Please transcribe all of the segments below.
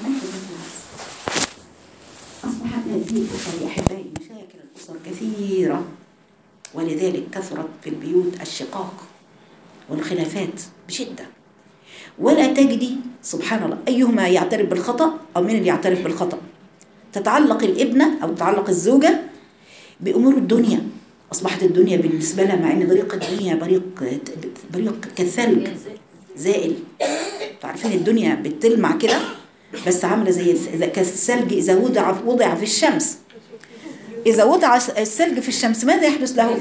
أصبحت هذه الأسر يا أحبائي مشاكل الأسر كثيرة، ولذلك كثرت في البيوت الشقاق والخلافات بشدة. ولا تجدي سبحان الله أيهما يعترف بالخطأ أو من اللي يعترف بالخطأ. تتعلق الابنة أو تتعلق الزوجة بأمور الدنيا. أصبحت الدنيا بالنسبة لها، مع أن بريق الدنيا بريق كالثلج زائل. تعرفين الدنيا بتلمع كده، بس عاملة زي كالثلج إذا وضع في الشمس. إذا وضع الثلج في الشمس ماذا يحدث له؟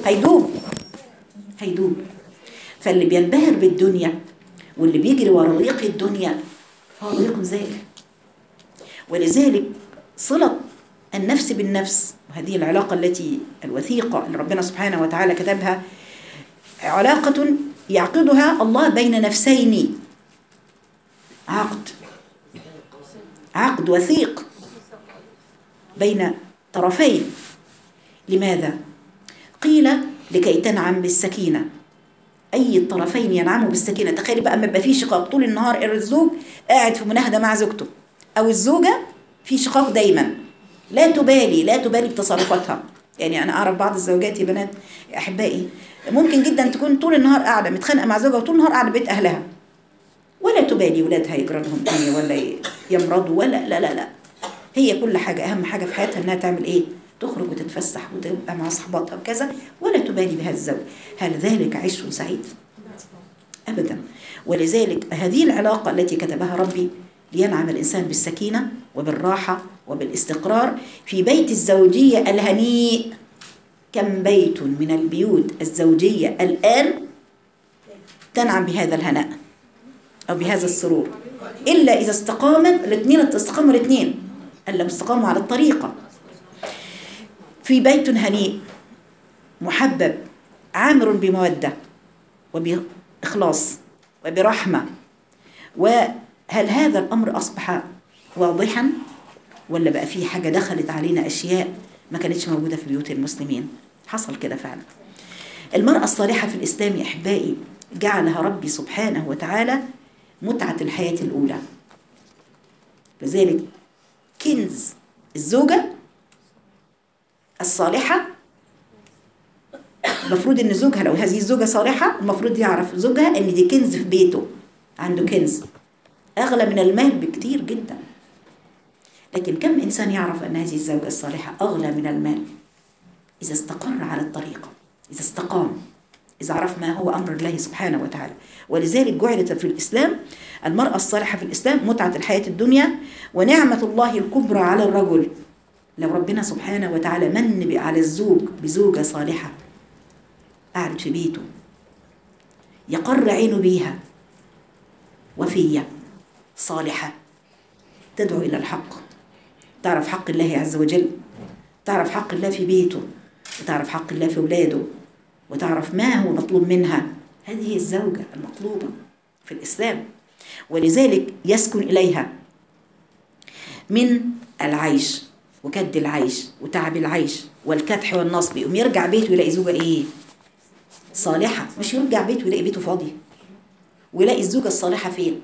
هيدوب. فاللي بينبهر بالدنيا واللي بيجري ورا ريق الدنيا هو ريق زائل. ولذلك صلة النفس بالنفس، وهذه العلاقة الوثيقة اللي ربنا سبحانه وتعالى كتبها، علاقة يعقدها الله بين نفسين، عقد وثيق بين طرفين. لماذا؟ قيل لكي تنعم بالسكينة. أي الطرفين ينعموا بالسكينة. تخيل بقى أما يبقى في شقاق طول النهار، الزوج قاعد في مناهدة مع زوجته أو الزوجة في شقاق دايما، لا تبالي بتصرفاتها. يعني أنا أعرف بعض الزوجات يا بنات أحبائي ممكن جدا تكون طول النهار قاعدة متخانقة مع زوجها وطول النهار قاعدة بيت أهلها، ولا تبالي ولادها يجرى لهم ايه ولا يمرضوا ولا لا. هي كل حاجة أهم حاجة في حياتها إنها تعمل إيه؟ تخرج وتتفسح وتبقى مع صحباتها وكذا، ولا تبالي بهذا الزوج. هل ذلك عيش سعيد؟ أبدا. ولذلك هذه العلاقة التي كتبها ربي لينعم الإنسان بالسكينة وبالراحة وبالاستقرار في بيت الزوجية الهنيء. كم بيت من البيوت الزوجية الآن تنعم بهذا الهناء أو بهذا السرور، إلا إذا استقاموا الاثنين ألا استقاموا على الطريقة. في بيت هنيء محبب عامر بمودة وبإخلاص وبرحمة. وهل هذا الأمر أصبح واضحا ولا بقى فيه حاجة دخلت علينا أشياء ما كانتش موجودة في بيوت المسلمين؟ حصل كده فعلا. المرأة الصالحة في الإسلام يا أحبائي جعلها ربي سبحانه وتعالى متعة الحياة الأولى. لذلك كنز الزوجة الصالحة، المفروض ان زوجها لو هذه الزوجة صالحة المفروض يعرف زوجها ان دي كنز في بيته، عنده كنز اغلى من المال بكتير جدا. لكن كم انسان يعرف ان هذه الزوجة الصالحة اغلى من المال؟ اذا استقر على الطريقة، اذا استقام، اذا عرف ما هو امر الله سبحانه وتعالى. ولذلك جعلت في الاسلام المرأة الصالحة في الاسلام متعة الحياة الدنيا ونعمة الله الكبرى على الرجل. لو ربنا سبحانه وتعالى من على الزوج بزوجة صالحة قاعد في بيته يقر عينه بيها، وفية صالحة تدعو إلى الحق، تعرف حق الله عز وجل، تعرف حق الله في بيته، وتعرف حق الله في أولاده، وتعرف ما هو مطلوب منها. هذه الزوجة المطلوبة في الإسلام. ولذلك يسكن إليها من العيش وكد العيش وتعب العيش والكدح والنصب، يقوم يرجع بيته يلاقي زوجة ايه؟ صالحة. مش يرجع بيته يلاقي بيته فاضي ويلاقي الزوجة الصالحة فين؟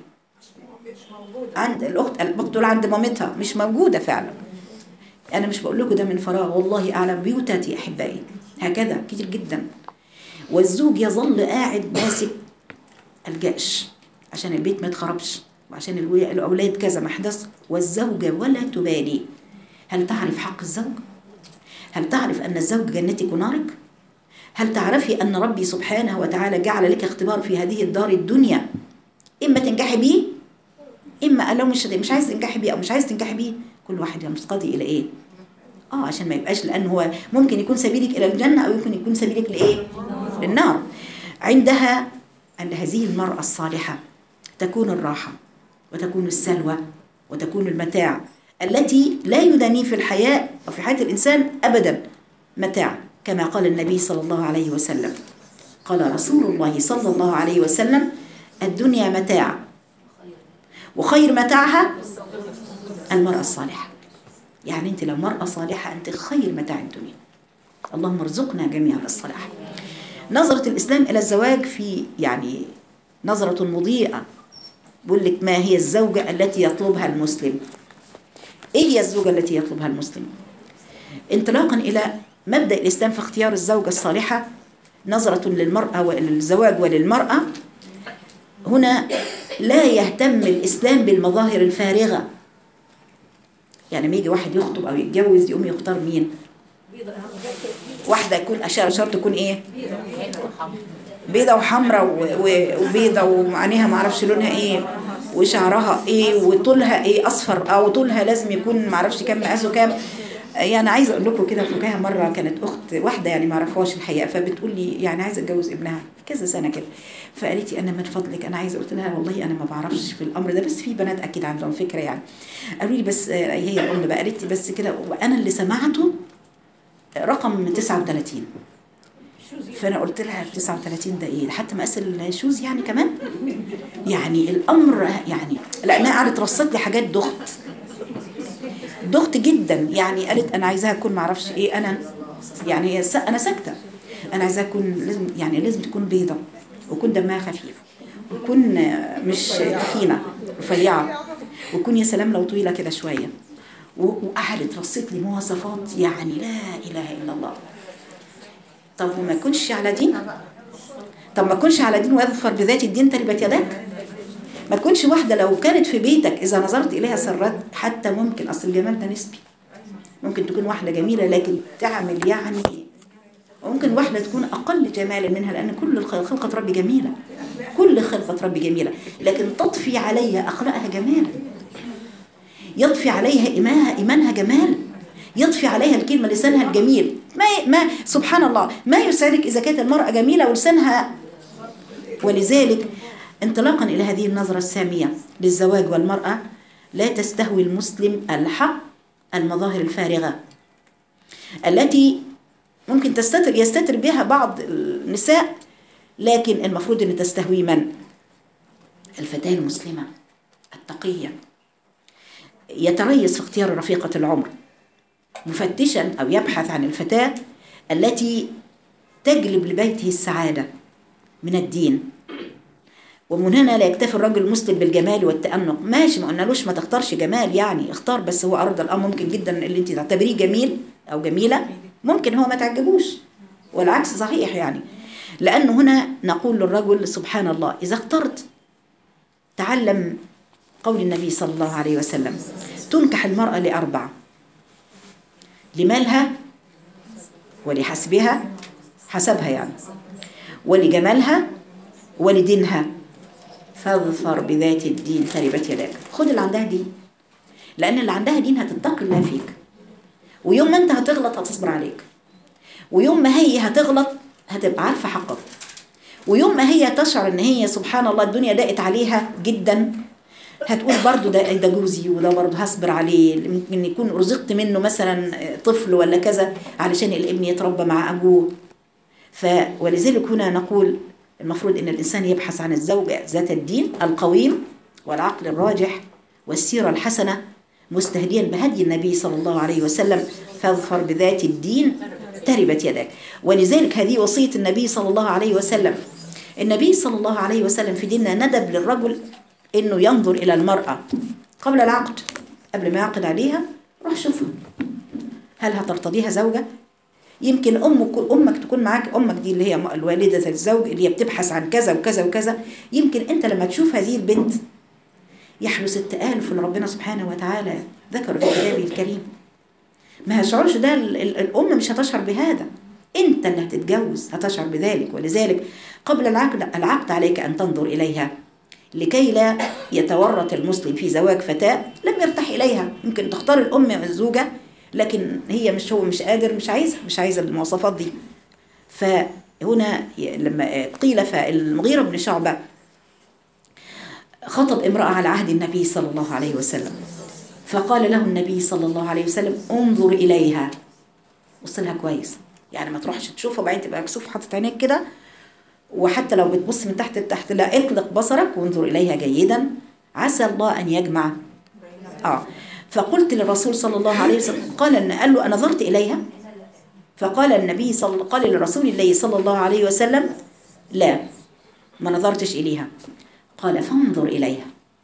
عند الأخت المقتولة عند مامتها، مش موجودة فعلا. أنا مش بقول لكم ده من فراغ، والله أعلم بيوتاتي أحبائي هكذا كتير جدا. والزوج يظل قاعد ماسك الجأش عشان البيت ما يتخربش وعشان الأولاد كذا ما حدث، والزوجة ولا تبالي. هل تعرف حق الزوج؟ هل تعرف أن الزوج جنتك ونارك؟ هل تعرفي أن ربي سبحانه وتعالى جعل لك اختبار في هذه الدار الدنيا، إما تنجحي بيه إما لو مش عايز تنجحي بيه أو مش عايز تنجحي بيه، كل واحد يمتقضي إلى إيه؟ عشان ما يبقاش، لأنه هو ممكن يكون سبيلك إلى الجنة أو يمكن يكون سبيلك لإيه؟ للنار. عندها عند هذه المرأة الصالحة تكون الراحة وتكون السلوى وتكون المتاع التي لا يداني في الحياة أو في حياة الإنسان أبدا متاع. كما قال النبي صلى الله عليه وسلم، قال رسول الله صلى الله عليه وسلم: الدنيا متاع وخير متاعها المرأة الصالحة. يعني أنت لو مرأة صالحة أنت خير متاع الدنيا. اللهم ارزقنا جميعا الصلاح. نظرة الإسلام إلى الزواج في نظرة مضيئة بقول لك ما هي الزوجة التي يطلبها المسلم؟ ايه هي الزوجة التي يطلبها المسلم؟ انطلاقا إلى مبدأ الإسلام في اختيار الزوجة الصالحة نظرة للمرأة وللزواج وللمرأة، هنا لا يهتم الإسلام بالمظاهر الفارغة. يعني لما يجي واحد يخطب أو يتجوز يقوم يختار مين؟ واحدة يكون شرط تكون إيه؟ بيضة وحمراء وبيضة وعينيها معرفش لونها إيه وشعرها إيه وطولها إيه أصفر، أو طولها لازم يكون معرفش كام مقاسه كام. يعني عايزه اقول لكم كده فكاهه. مره كانت اخت واحده يعني ما اعرفهاش الحقيقه، فبتقول لي يعني عايزه اتجوز ابنها كذا سنه كده، فقالت لي انا من فضلك انا عايزه. قلت لها والله انا ما بعرفش في الامر ده، بس في بنات اكيد عندهم فكره يعني. قالوا لي بس هي الام بقى قالت لي بس كده، وانا اللي سمعته رقم 39. فانا قلت لها 39 ده ايه؟ حتى مقاس الشوز يعني كمان؟ يعني الامر يعني لانها قعدت رصت لي حاجات ضغط جدا. يعني قالت انا عايزاها تكون ما اعرفش ايه. انا يعني انا ساكته. انا عايزاها تكون لازم يعني لازم تكون بيضه ويكون دمها خفيف ويكون مش تخينه رفيعه ويكون يا سلام لو طويله كده شويه. وقعدت رصت لي مواصفات يعني لا اله الا الله. طب وما يكونش على دين؟ طب ما يكونش على دين ويظفر بذات الدين تربت يداك؟ ما تكونش واحدة لو كانت في بيتك إذا نظرت إليها سرت. حتى ممكن أصل الجمال ده نسبي، ممكن تكون واحدة جميلة لكن تعمل يعني، وممكن واحدة تكون أقل جمالا منها، لأن كل خلقة ربي جميلة، كل خلقة ربي جميلة، لكن تطفي عليها أخلاقها جمال، يطفي عليها إيمانها جمال، يطفي عليها الكلمة لسانها الجميل. ما سبحان الله ما يسعدك إذا كانت المرأة جميلة ولسانها. ولذلك انطلاقا إلى هذه النظرة السامية للزواج والمرأة، لا تستهوي المسلم الحق المظاهر الفارغة التي ممكن يستتر بها بعض النساء، لكن المفروض أن تستهوي من؟ الفتاة المسلمة التقية، يتريث في اختيار رفيقة العمر، مفتشا أو يبحث عن الفتاة التي تجلب لبيته السعادة من الدين. ومن هنا لا يكتفي الرجل المسلم بالجمال والتأنق. ماشي، ما قلنالوش ما تختارش جمال، يعني اختار، بس هو أرض الأمر ممكن جدا اللي انت تعتبريه جميل أو جميلة ممكن هو ما تعجبوش، والعكس صحيح يعني. لأنه هنا نقول للرجل سبحان الله إذا اخترت تعلم قول النبي صلى الله عليه وسلم تنكح المرأة لأربع: لمالها ولحسبها، حسبها يعني، ولجمالها ولدينها، فاظفر بذات الدين تربت يداك. خد اللي عندها دين، لأن اللي عندها دين هتتقي الله فيك، ويوم ما انت هتغلط هتصبر عليك، ويوم ما هي هتغلط هتبقى عارفة حقك، ويوم ما هي تشعر ان هي سبحان الله الدنيا ضاقت عليها جدا هتقول برضو ده جوزي وده برضو هصبر عليه، ممكن يكون رزقت منه مثلا طفل ولا كذا علشان الابن يتربى مع أبوه. ولذلك هنا نقول المفروض ان الإنسان يبحث عن الزوجة ذات الدين القويم والعقل الراجح والسيرة الحسنة، مستهديا بهدي النبي صلى الله عليه وسلم فاظفر بذات الدين تربت يداك. ولذلك هذه وصية النبي صلى الله عليه وسلم. النبي صلى الله عليه وسلم في ديننا ندب للرجل انه ينظر الى المرأة قبل العقد، قبل ما يعقد عليها روح شوفها هل هترتضيها زوجة. يمكن امك تكون معاك، امك دي اللي هي الوالدة الزوج اللي هي بتبحث عن كذا وكذا وكذا، يمكن انت لما تشوف هذه البنت يحلو 6000 اللي ربنا سبحانه وتعالى ذكر في كتابه الكريم، ما هشعرش ده الام مش هتشعر بهذا، انت اللي هتتجوز هتشعر بذلك. ولذلك قبل العقد عليك ان تنظر اليها لكي لا يتورط المسلم في زواج فتاة لم يرتاح اليها. يمكن تختار الام الزوجة لكن هي هو مش قادر، مش عايزة المواصفات دي. فهنا لما قيل فالمغيرة بن شعبة خطب امرأة على عهد النبي صلى الله عليه وسلم، فقال له النبي صلى الله عليه وسلم انظر إليها، بص لها كويس، يعني ما تروحش تشوفها وبعدين تبقى مكسوف حاطط عينيك كده، وحتى لو بتبص من تحت لتحت لا، اطلق بصرك وانظر إليها جيدا عسى الله أن يجمع. فقلت للرسول صلى الله عليه وسلم قال له أنظرت إليها؟ فقال النبي قال لرسول الله صلى الله عليه وسلم لا ما نظرتش إليها. قال فانظر إليها،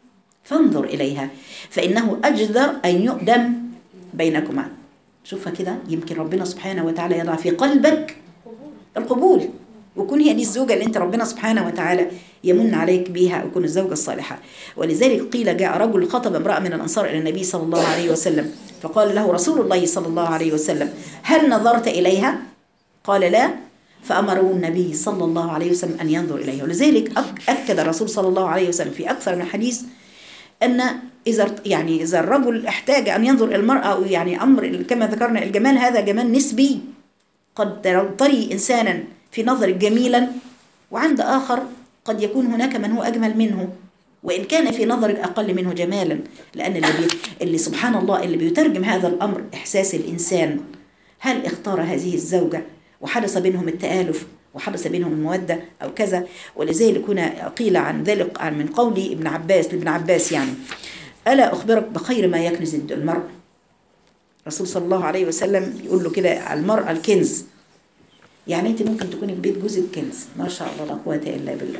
فانظر إليها فإنه أجدر أن يؤدم بينكما. شوفها كده، يمكن ربنا سبحانه وتعالى يضع في قلبك القبول، وكون هي دي الزوجة اللي انت ربنا سبحانه وتعالى يمن عليك بيها، وكون الزوجة الصالحة. ولذلك قيل جاء رجل خطب امرأة من الأنصار إلى النبي صلى الله عليه وسلم، فقال له رسول الله صلى الله عليه وسلم: هل نظرت إليها؟ قال لا. فأمره النبي صلى الله عليه وسلم أن ينظر إليها. ولذلك أكد الرسول صلى الله عليه وسلم في أكثر من حديث أن إذا الرجل احتاج أن ينظر إلى المرأة، أو يعني أمر كما ذكرنا الجمال هذا جمال نسبي، قد تري إنسانا في نظر جميلا، وعند آخر قد يكون هناك من هو أجمل منه، وإن كان في نظرك أقل منه جمالا. لأن اللي سبحان الله اللي بيترجم هذا الأمر إحساس الإنسان، هل اختار هذه الزوجة وحدث بينهم التآلف وحدث بينهم المودة أو كذا. ولذلك هنا قيل عن ذلك من قول لابن عباس يعني: ألا أخبرك بخير ما يكنز المرء؟ رسول صلى الله عليه وسلم يقول له كده: المرأة الكنز. يعني أنت ممكن تكوني في بيت جوزك كنز، ما شاء الله لا قوة إلا بالله.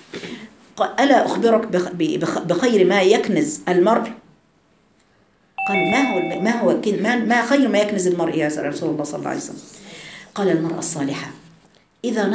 ألا أخبرك بخير ما يكنز المرء؟ قال: ما خير ما يكنز المرء يا رسول الله صلى الله عليه وسلم؟ قال: المرأة الصالحة إذا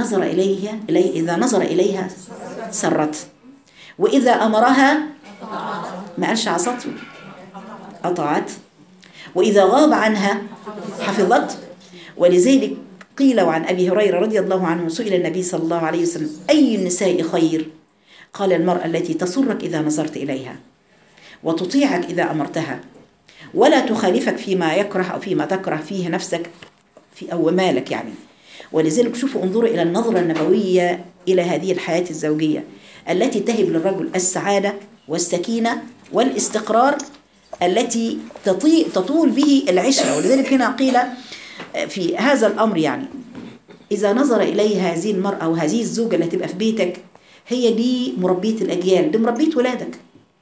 نظر إليها سرت، وإذا أمرها ما قالش عصته، أطاعت، وإذا غاب عنها حفظت. ولذلك قيل عن أبي هريرة رضي الله عنه سئل النبي صلى الله عليه وسلم: أي النساء خير؟ قال: المرأة التي تسرك إذا نظرت إليها، وتطيعك إذا أمرتها، ولا تخالفك فيما يكره أو فيما تكره فيه نفسك أو مالك يعني. ولذلك شوفوا، انظروا إلى النظرة النبوية إلى هذه الحياة الزوجية التي تهب للرجل السعادة والسكينة والاستقرار التي تطول به العشرة. ولذلك هنا قيل في هذا الأمر يعني: إذا نظر إليه هذه المرأة وهذه الزوجة اللي تبقى في بيتك، هي دي مربية الأجيال، دي مربية ولادك.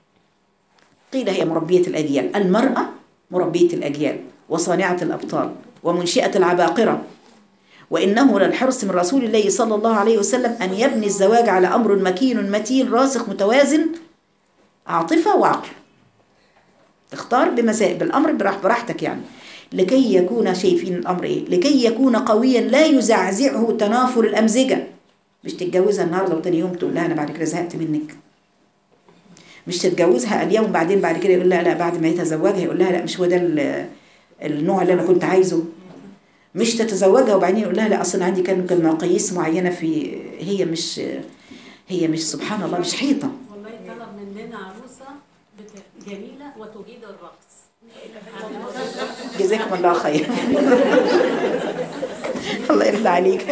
قيل هي مربية الأجيال، المرأة مربية الأجيال وصانعة الأبطال ومنشئة العباقرة. وإنه للحرص من رسول الله صلى الله عليه وسلم أن يبني الزواج على أمر مكين متين راسخ متوازن، عاطفة وعقل. اختار بالأمر براحتك يعني، لكي يكون شايفين الأمر إيه، لكي يكون قويا لا يزعزعه تنافر الأمزجة. مش تتجوزها النهارده وتاني يوم تقول لها أنا بعد كده زهقت منك. مش تتجوزها اليوم بعد كده يقول لها لا، بعد ما يتزوجها يقول لها لا مش هو ده النوع اللي أنا كنت عايزه. مش تتزوجها وبعدين يقول لها لا أصلا عندي كان مقاييس معينة في هي مش سبحان الله مش حيطة. والله طلب مننا عروسة جميلة وتجيد الرقص. جزاكم الله خير. الله يرضى عليك.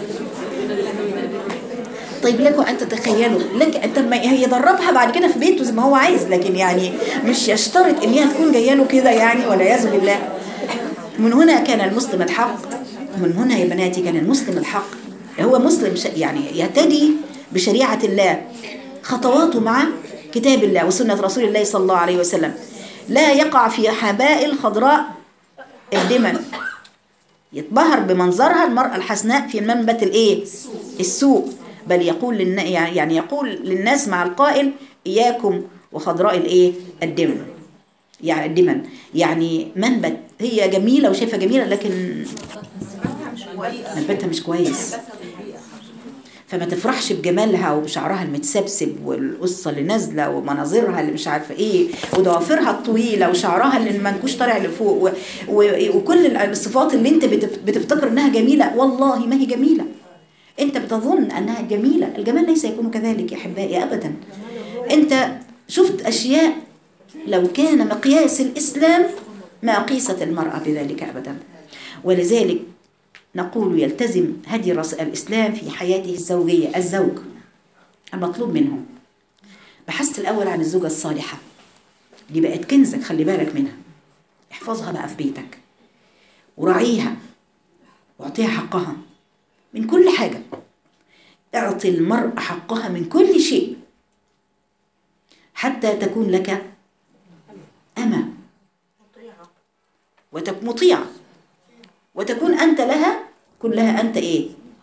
طيب لكم أن تتخيلوا، طب ما هي يدربها بعد كده في بيته زي ما هو عايز، لكن يعني مش يشترط ان هي تكون جايه له كده يعني، والعياذ بالله. من هنا كان المسلم الحق، من هنا يا بناتي كان المسلم الحق هو مسلم يعني يهتدي بشريعة الله، خطواته مع كتاب الله وسنة رسول الله صلى الله عليه وسلم، لا يقع في حبائل خضراء الدمن، يتبهر بمنظرها المرأة الحسناء في منبت السوء. بل يقول يقول للناس مع القائل: إياكم وخضراء الدمن. يعني الدمن يعني منبت هي جميلة وشايفة جميلة، لكن منبتها مش كويس، فما تفرحش بجمالها وبشعرها المتسبسب والقصة اللي نازلة ومناظرها اللي مش عارفة ايه وضوافرها الطويلة وشعرها اللي المنكوش طالع لفوق وكل الصفات اللي انت بتفتكر انها جميلة، والله ما هي جميلة. انت بتظن انها جميلة، الجمال ليس يكون كذلك يا احبائي ابدا. انت شفت اشياء لو كان مقياس الاسلام ما قيست المرأة بذلك ابدا. ولذلك نقول يلتزم هدي الإسلام في حياته الزوجية. الزوج المطلوب منه بحثت الأول عن الزوجة الصالحة، دي بقت كنزك، خلي بالك منها، احفظها بقى في بيتك وراعيها واعطيها حقها من كل حاجة. اعطي المرأة حقها من كل شيء حتى تكون لك أمة مطيعة، وتكون أنت لها كلها أنت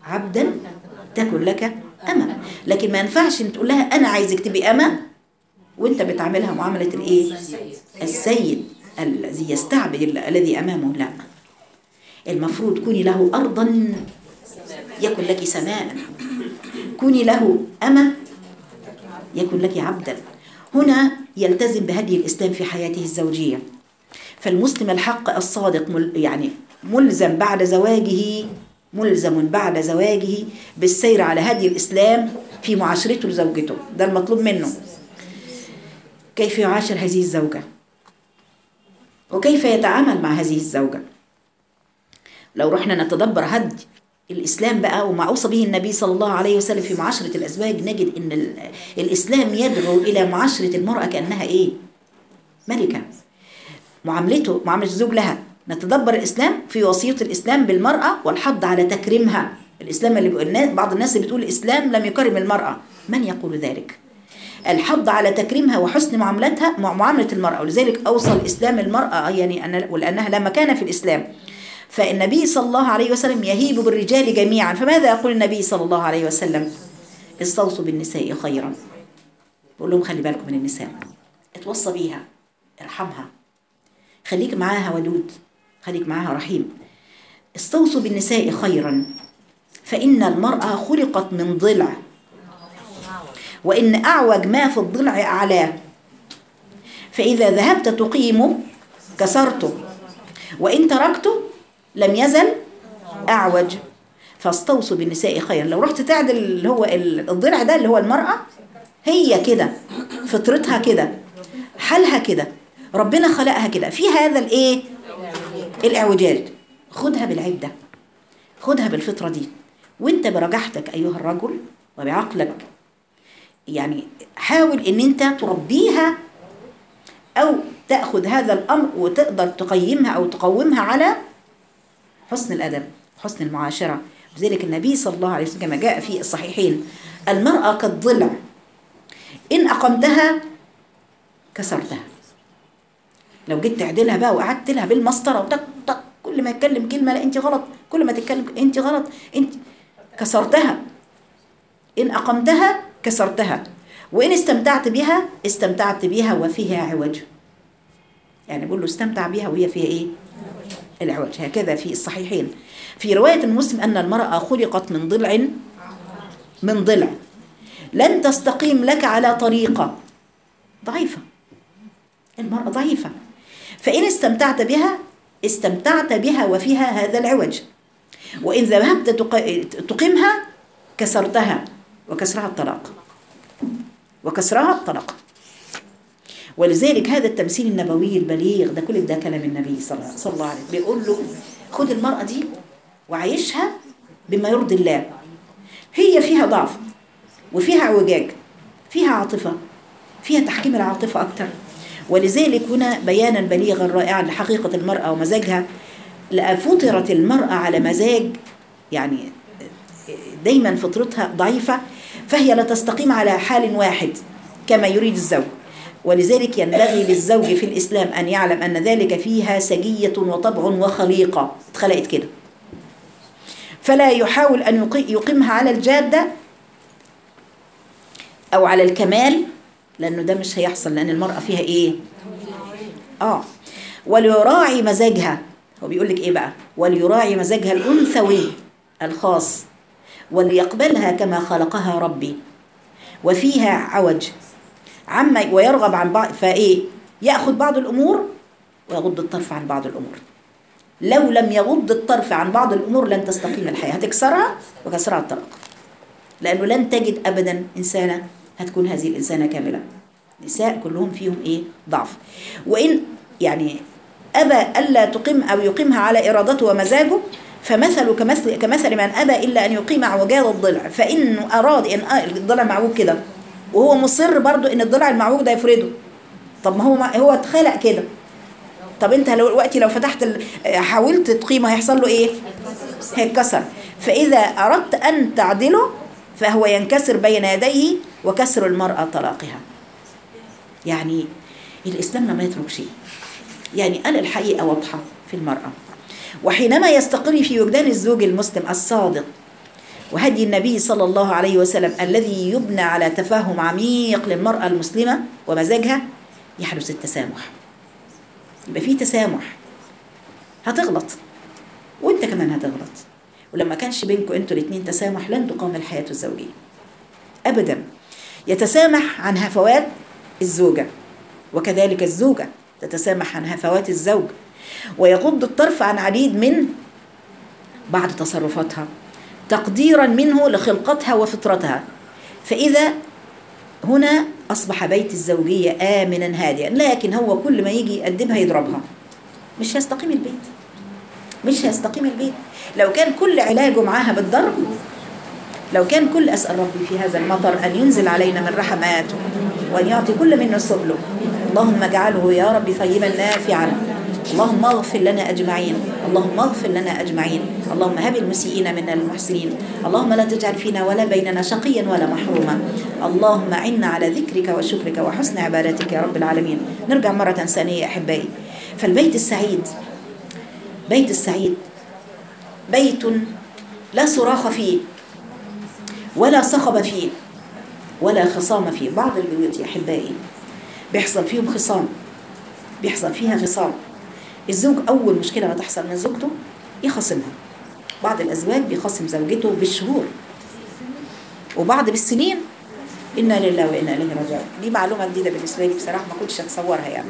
عبدا تكن لك أمة. لكن ما ينفعش أن تقول لها أنا عايزك تبقي أمة وانت بتعاملها معاملة الايه؟ السيد الذي يستعبد الذي امامه. لا، المفروض كوني له ارضا يكن لك سماء، كوني له أمة يكن لك عبدا. هنا يلتزم بهدي الإسلام في حياته الزوجية. فالمسلم الحق الصادق يعني ملزم بعد زواجه بالسير على هدي الإسلام في معاشرته لزوجته. ده المطلوب منه. كيف يعاشر هذه الزوجة وكيف يتعامل مع هذه الزوجة. لو رحنا نتدبر هدي الإسلام بقى وما أوصى به النبي صلى الله عليه وسلم في معاشرة الأزواج، نجد إن الإسلام يدعو إلى معاشرة المرأة كأنها إيه؟ ملكة. معاملة الزوج لها. نتدبر الإسلام في وصية الإسلام بالمرأة والحض على تكريمها. الإسلام اللي بعض الناس بتقول الإسلام لم يكرم المرأة، من يقول ذلك؟ الحض على تكريمها وحسن معاملتها معاملة المرأة. ولذلك أوصى الإسلام المرأة يعني ولأنها لا مكان في الإسلام. فالنبي صلى الله عليه وسلم يهيب بالرجال جميعا. فماذا يقول النبي صلى الله عليه وسلم؟ استوصوا بالنساء خيرا. بقول لهم خلي بالكم من النساء، اتوصى بيها، ارحمها، خليك معاها ودود، خليك معاها رحيم. استوصوا بالنساء خيرا فإن المرأة خلقت من ضلع، وإن أعوج ما في الضلع أعلاه، فإذا ذهبت تقيمه كسرته، وإن تركته لم يزل أعوج. فاستوصوا بالنساء خيرا. لو رحت تعدل اللي هو الضلع ده اللي هو المرأة، هي كده فطرتها كده، حالها كده، ربنا خلقها كده، في هذا الايه؟ الاعوجاج. خدها بالعدة، خدها بالفطرة دي، وانت برجحتك أيها الرجل وبعقلك يعني حاول ان انت تربيها او تأخذ هذا الأمر وتقدر تقيمها أو تقومها على حسن الأدب، حسن المعاشرة. لذلك النبي صلى الله عليه وسلم كما جاء في الصحيحين: المرأة كالضلع، إن أقمتها كسرتها. لو جيت تعدلها بقى وقعدت لها بالمسطرة وطق طق، كل ما يتكلم كلمة لا أنت غلط، كل ما تتكلم أنت غلط، أنت كسرتها. إن أقمتها كسرتها، وإن استمتعت بها وفيها عوج. يعني بقول له استمتع بها وهي فيها إيه؟ العوج. هكذا في الصحيحين. في رواية المسلم أن المرأة خلقت من ضلع لن تستقيم لك على طريقة. ضعيفة، المرأة ضعيفة. فإن استمتعت بها وفيها هذا العوج، وإن ذهبت تقيمها كسرتها، وكسرها الطلاق. ولذلك هذا التمثيل النبوي البليغ ده، كل ده كلام النبي صلى الله عليه وسلم. بيقول له خد المرأة دي وعيشها بما يرضي الله. هي فيها ضعف وفيها اعوجاج، فيها عاطفة، فيها تحكيم العاطفة أكتر. ولذلك هنا بيانا بليغا رائعا لحقيقة المرأة ومزاجها. فطرت المرأة على مزاج، يعني دايما فطرتها ضعيفة، فهي لا تستقيم على حال واحد كما يريد الزوج. ولذلك ينبغي للزوج في الإسلام أن يعلم أن ذلك فيها سجية وطبع وخليقة، اتخلقت كده. فلا يحاول أن يقيمها على الجادة أو على الكمال، لأنه ده مش هيحصل، لأن المرأة فيها إيه؟ وليراعي مزاجها. هو بيقول لك إيه بقى؟ وليراعي مزاجها الأنثوي الخاص، وليقبلها كما خلقها ربي، وفيها عوج عما ويرغب عن بعض، فإيه؟ يأخذ بعض الأمور ويغض الطرف عن بعض الأمور. لو لم يغض الطرف عن بعض الأمور لن تستقيم الحياة، هتكسرها وكسرها الطلاق، لأنه لن تجد أبدا إنسانة هتكون هذه الإنسانة كاملة. نساء كلهم فيهم إيه؟ ضعف. وإن يعني أبى ألا تقيم أو يقيمها على إرادته ومزاجه، فمثله كمثل من أبى إلا أن يقيم اعوجاج الضلع. فإنه أراد إن الضلع معوج كده، وهو مصر برضو إن الضلع المعوج ده يفرده. طب ما هو اتخلق كده. طب أنت لو فتحت حاولت تقيمه هيحصل له إيه؟ هيتكسر. فإذا أردت أن تعدله فهو ينكسر بين يديه، وكسر المرأة طلاقها. يعني الإسلام ما يترك شيء. يعني أنا الحقيقة واضحة في المرأة. وحينما يستقر في وجدان الزوج المسلم الصادق وهدي النبي صلى الله عليه وسلم الذي يبنى على تفاهم عميق للمرأة المسلمة ومزاجها، يحدث التسامح. يبقى فيه تسامح. هتغلط وانت كمان هتغلط، ولما كانش بينكم انتوا الاثنين تسامح لن تقام الحياة الزوجية ابدا. يتسامح عن هفوات الزوجة، وكذلك الزوجة تتسامح عن هفوات الزوج، ويغض الطرف عن عديد من بعض تصرفاتها تقديرا منه لخلقتها وفطرتها. فإذا هنا أصبح بيت الزوجية آمنا هادئا. لكن هو كل ما يجي يقدمها يضربها، مش هيستقيم البيت، مش هيستقيم البيت. لو كان كل علاجه معاها بالضرب، لو كان كل أسأل ربي في هذا المطر أن ينزل علينا من رحماته وأن يعطي كل منا سبله. اللهم اجعله يا رب طيبا نافعا. اللهم اغفر لنا أجمعين، اللهم اغفر لنا أجمعين. اللهم هب المسيئين منا المحسنين. اللهم لا تجعل فينا ولا بيننا شقيا ولا محروما. اللهم عنا على ذكرك وشكرك وحسن عبادتك يا رب العالمين. نرجع مرة ثانية أحبائي. فالبيت السعيد، بيت السعيد بيت لا صراخ فيه ولا صخب فيه ولا خصام فيه. بعض البيوت يا أحبائي بيحصل فيهم خصام، بيحصل فيها خصام. الزوج أول مشكلة ما تحصل من زوجته يخصمها. بعض الأزواج بيخصم زوجته بالشهور وبعض بالسنين. إنا لله وإنا إليه راجعون. دي معلومة جديدة بالنسبة لي بصراحة، ما كنتش أتصورها يعني.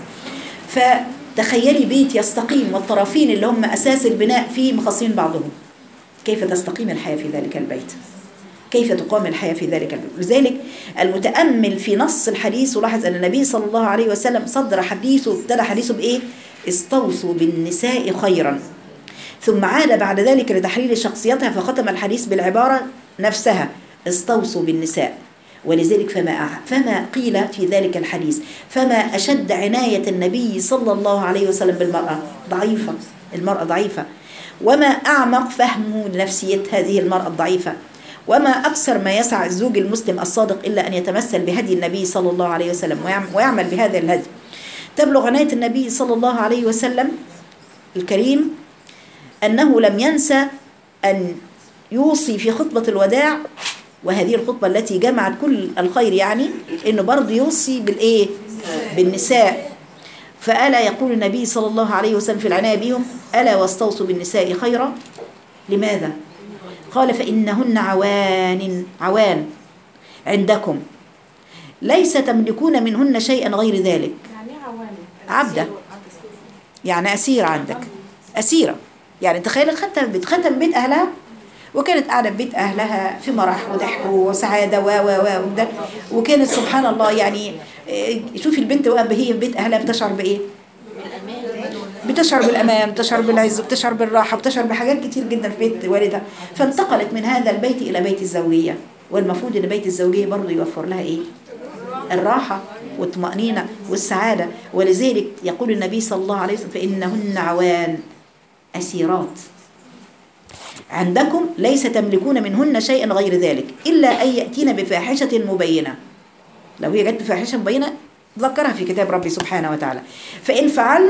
فتخيلي بيت يستقيم والطرفين اللي هم أساس البناء فيه مخصمين بعضهم، كيف تستقيم الحياة في ذلك البيت؟ كيف تقام الحياة في ذلك البيت؟ لذلك المتأمل في نص الحديث ولاحظ أن النبي صلى الله عليه وسلم صدر حديثه، ابتدى حديثه بإيه؟ استوصوا بالنساء خيرا، ثم عاد بعد ذلك لتحليل شخصيتها فختم الحديث بالعبارة نفسها استوصوا بالنساء. ولذلك فما قيل في ذلك الحديث، فما أشد عناية النبي صلى الله عليه وسلم بالمرأة ضعيفة، المرأة ضعيفة، وما أعمق فهمه لنفسية هذه المرأة الضعيفة، وما أكثر ما يسعى الزوج المسلم الصادق إلا أن يتمثل بهدي النبي صلى الله عليه وسلم ويعمل بهذا الهدي. تبلغ عناية النبي صلى الله عليه وسلم الكريم أنه لم ينسى أن يوصي في خطبة الوداع، وهذه الخطبة التي جمعت كل الخير يعني، إنه برضه يوصي بالإيه؟ بالنساء. فألا يقول النبي صلى الله عليه وسلم في العناية بهم ألا واستوصوا بالنساء خيرا. لماذا؟ قال فإنهن عوان عندكم ليس تملكون منهن شيئا غير ذلك. عبدة يعني أسيرة عندك، أسيرة يعني. تخيل بتختم بيت أهلها، وكانت قاعدة في بيت أهلها في مرح وضحك وسعادة وكانت سبحان الله يعني. شوفي البنت وهي في بيت أهلها بتشعر بإيه؟ بتشعر بالأمان، بتشعر بالعز، بتشعر بالراحة، بتشعر بحاجات كتير جدا في بيت والدها. فانتقلت من هذا البيت إلى بيت الزوجية، والمفروض أن بيت الزوجية برضه يوفر لها إيه؟ الراحة والطمأنينة والسعادة. ولذلك يقول النبي صلى الله عليه وسلم فإنهن عوان أسيرات عندكم ليس تملكون منهن شيئا غير ذلك إلا أن يأتين بفاحشة مبينة. لو هي جت بفاحشة مبينة ذكرها في كتاب ربي سبحانه وتعالى. فإن فعل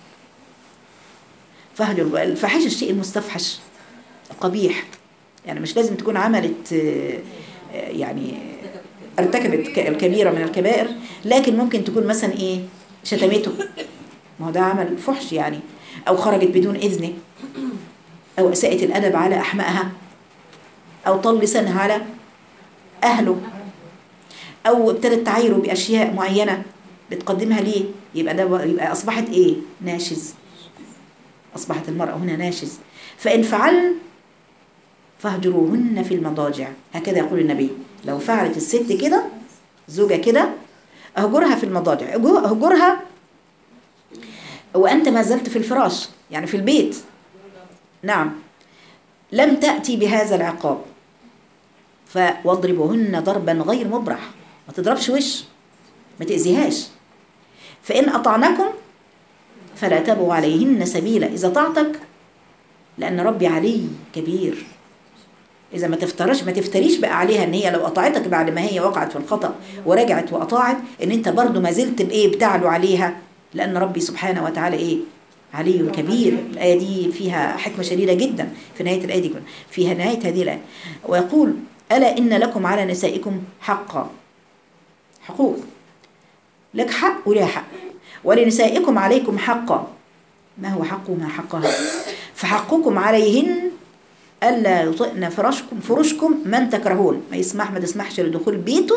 فهجر. الفاحشة الشيء المستفحش القبيح، يعني مش لازم تكون عملت يعني ارتكبت الكبيرة من الكبائر، لكن ممكن تكون مثلا إيه؟ شتمته، ما هو ده عمل فحش يعني، أو خرجت بدون إذنه، أو أساءت الأدب على أحمائها، أو طل لسانها على أهله، أو ابتدت تعايره بأشياء معينة بتقدمها ليه. يبقى أصبحت إيه؟ ناشز. أصبحت المرأة هنا ناشز. فإن فعلن فاهجروهن في المضاجع. هكذا يقول النبي. لو فعلت الست كده، زوجة كده، أهجرها في المضاجع، أهجرها وأنت ما زلت في الفراش يعني في البيت. نعم، لم تأتي بهذا العقاب. واضربوهن ضربا غير مبرح، ما تضربش وش، ما تأذيهاش. فإن أطعنكم فلا تبغوا عليهن سبيلا. إذا طاعتك، لأن ربي علي كبير، إذا ما تفتريش بقى عليها إن هي لو أطاعتك بعد ما هي وقعت في الخطأ ورجعت وأطاعت، إن أنت برضو ما زلت بإيه؟ بتعلو عليها، لأن ربي سبحانه وتعالى إيه؟ علي كبير. الآية دي فيها حكمة شديدة جدا في نهاية الآية دي، فيها نهاية هذه الآية. ويقول ألا إن لكم على نسائكم حقا، حقوق، لك حق ولا حق، ولنسائكم عليكم حقا. ما هو حقهما حقها؟ فحقكم عليهن ألا يطئن فرشكم من تكرهون. ما يسمحش لدخول بيته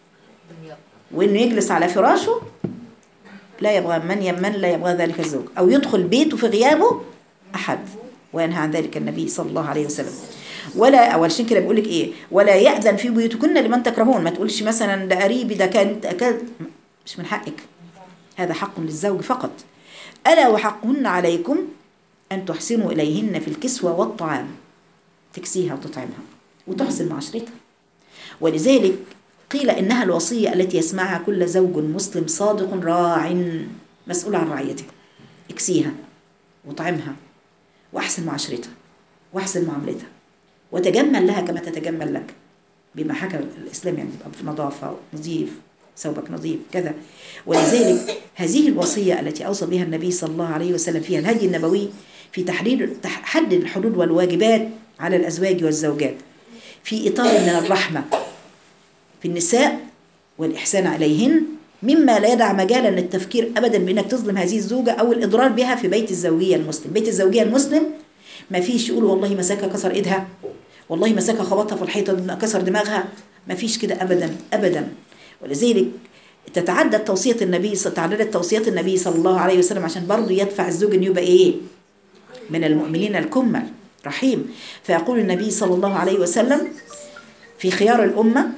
وإنه يجلس على فراشه، لا يبغى من لا يبغى ذلك الزوج، أو يدخل بيته في غيابه أحد، وينهى عن ذلك النبي صلى الله عليه وسلم. ولا أول شيء كده بيقول لك إيه، ولا يأذن في بيوتكن لمن تكرهون. ما تقولش مثلا ده قريبي ده كان مش من حقك، هذا حق للزوج فقط. ألا وحقهن عليكم أن تحسنوا إليهن في الكسوة والطعام، تكسيها وتطعمها وتحسن معاشرتها. ولذلك قيل إنها الوصية التي يسمعها كل زوج مسلم صادق راع مسؤول عن رعيته. اكسيها وطعمها وأحسن معاشرتها وأحسن معاملتها وتجمل لها كما تتجمل لك، بما حكى الإسلام، يعني تبقى في نظافة، نظيف، ثوبك نظيف كذا. ولذلك هذه الوصية التي أوصى بها النبي صلى الله عليه وسلم فيها الهدي النبوي في حد الحدود والواجبات على الأزواج والزوجات في إطار من الرحمة في النساء والإحسان عليهن، مما لا يدع مجالا للتفكير أبدا بأنك تظلم هذه الزوجة أو الإضرار بها في بيت الزوجية المسلم. بيت الزوجية المسلم ما فيش يقول والله مسكها كسر إيدها، والله مسكها خبطها في الحيطة كسر دماغها، ما فيش كده أبدا أبدا. ولذلك تعددت توصيات النبي صلى الله عليه وسلم عشان برضه يدفع الزوج أن يبقى إيه من المؤمنين الكمل رحيم. فيقول النبي صلى الله عليه وسلم في خيار الأمة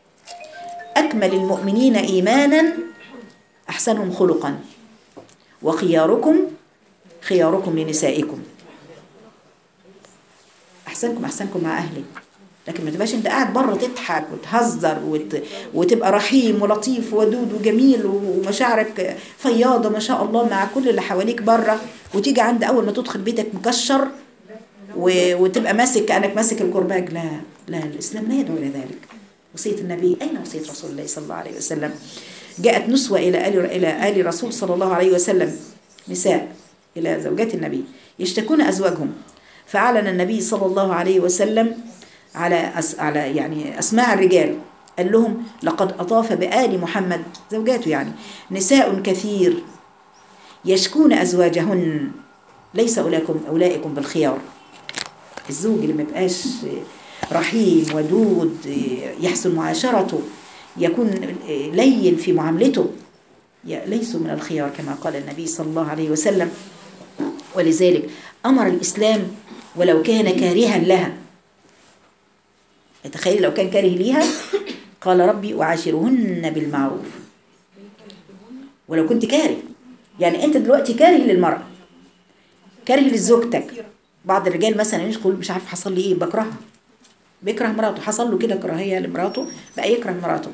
أكمل المؤمنين إيمانا أحسنهم خلقا، وخياركم خياركم لنسائكم. أحسنكم مع أهلك، لكن ما تبقاش أنت قاعد بره تضحك وتهزر وتبقى رحيم ولطيف ودود وجميل ومشاعرك فياضة ما شاء الله مع كل اللي حواليك بره، وتيجي عند أول ما تدخل بيتك مكشر وتبقى ماسك كأنك ماسك الكرباج. لا الإسلام لا يدعو إلى ذلك. وصية النبي أين وصية رسول الله صلى الله عليه وسلم؟ جاءت نسوة إلى آل رسول صلى الله عليه وسلم، نساء إلى زوجات النبي يشتكون أزواجهم، فأعلن النبي صلى الله عليه وسلم على يعني أسماع الرجال، قال لهم لقد أطاف بآل محمد زوجاته يعني نساء كثير يشكون أزواجهن ليس أولئكم بالخيار. الزوج اللي ما يبقاش رحيم ودود يحسن معاشرته يكون لين في معاملته ليسوا من الخيار كما قال النبي صلى الله عليه وسلم. ولذلك أمر الإسلام ولو كان كارها لها، تخيل لو كان كاره ليها، قال ربي وعاشرهن بالمعروف. ولو كنت كاره، يعني أنت دلوقتي كاره للمرأة، كاره لزوجتك. بعض الرجال مثلا يقول مش عارف حصل لي ايه، بيكره مراته، حصل له كده كراهيه لمراته بقى يكره مراته.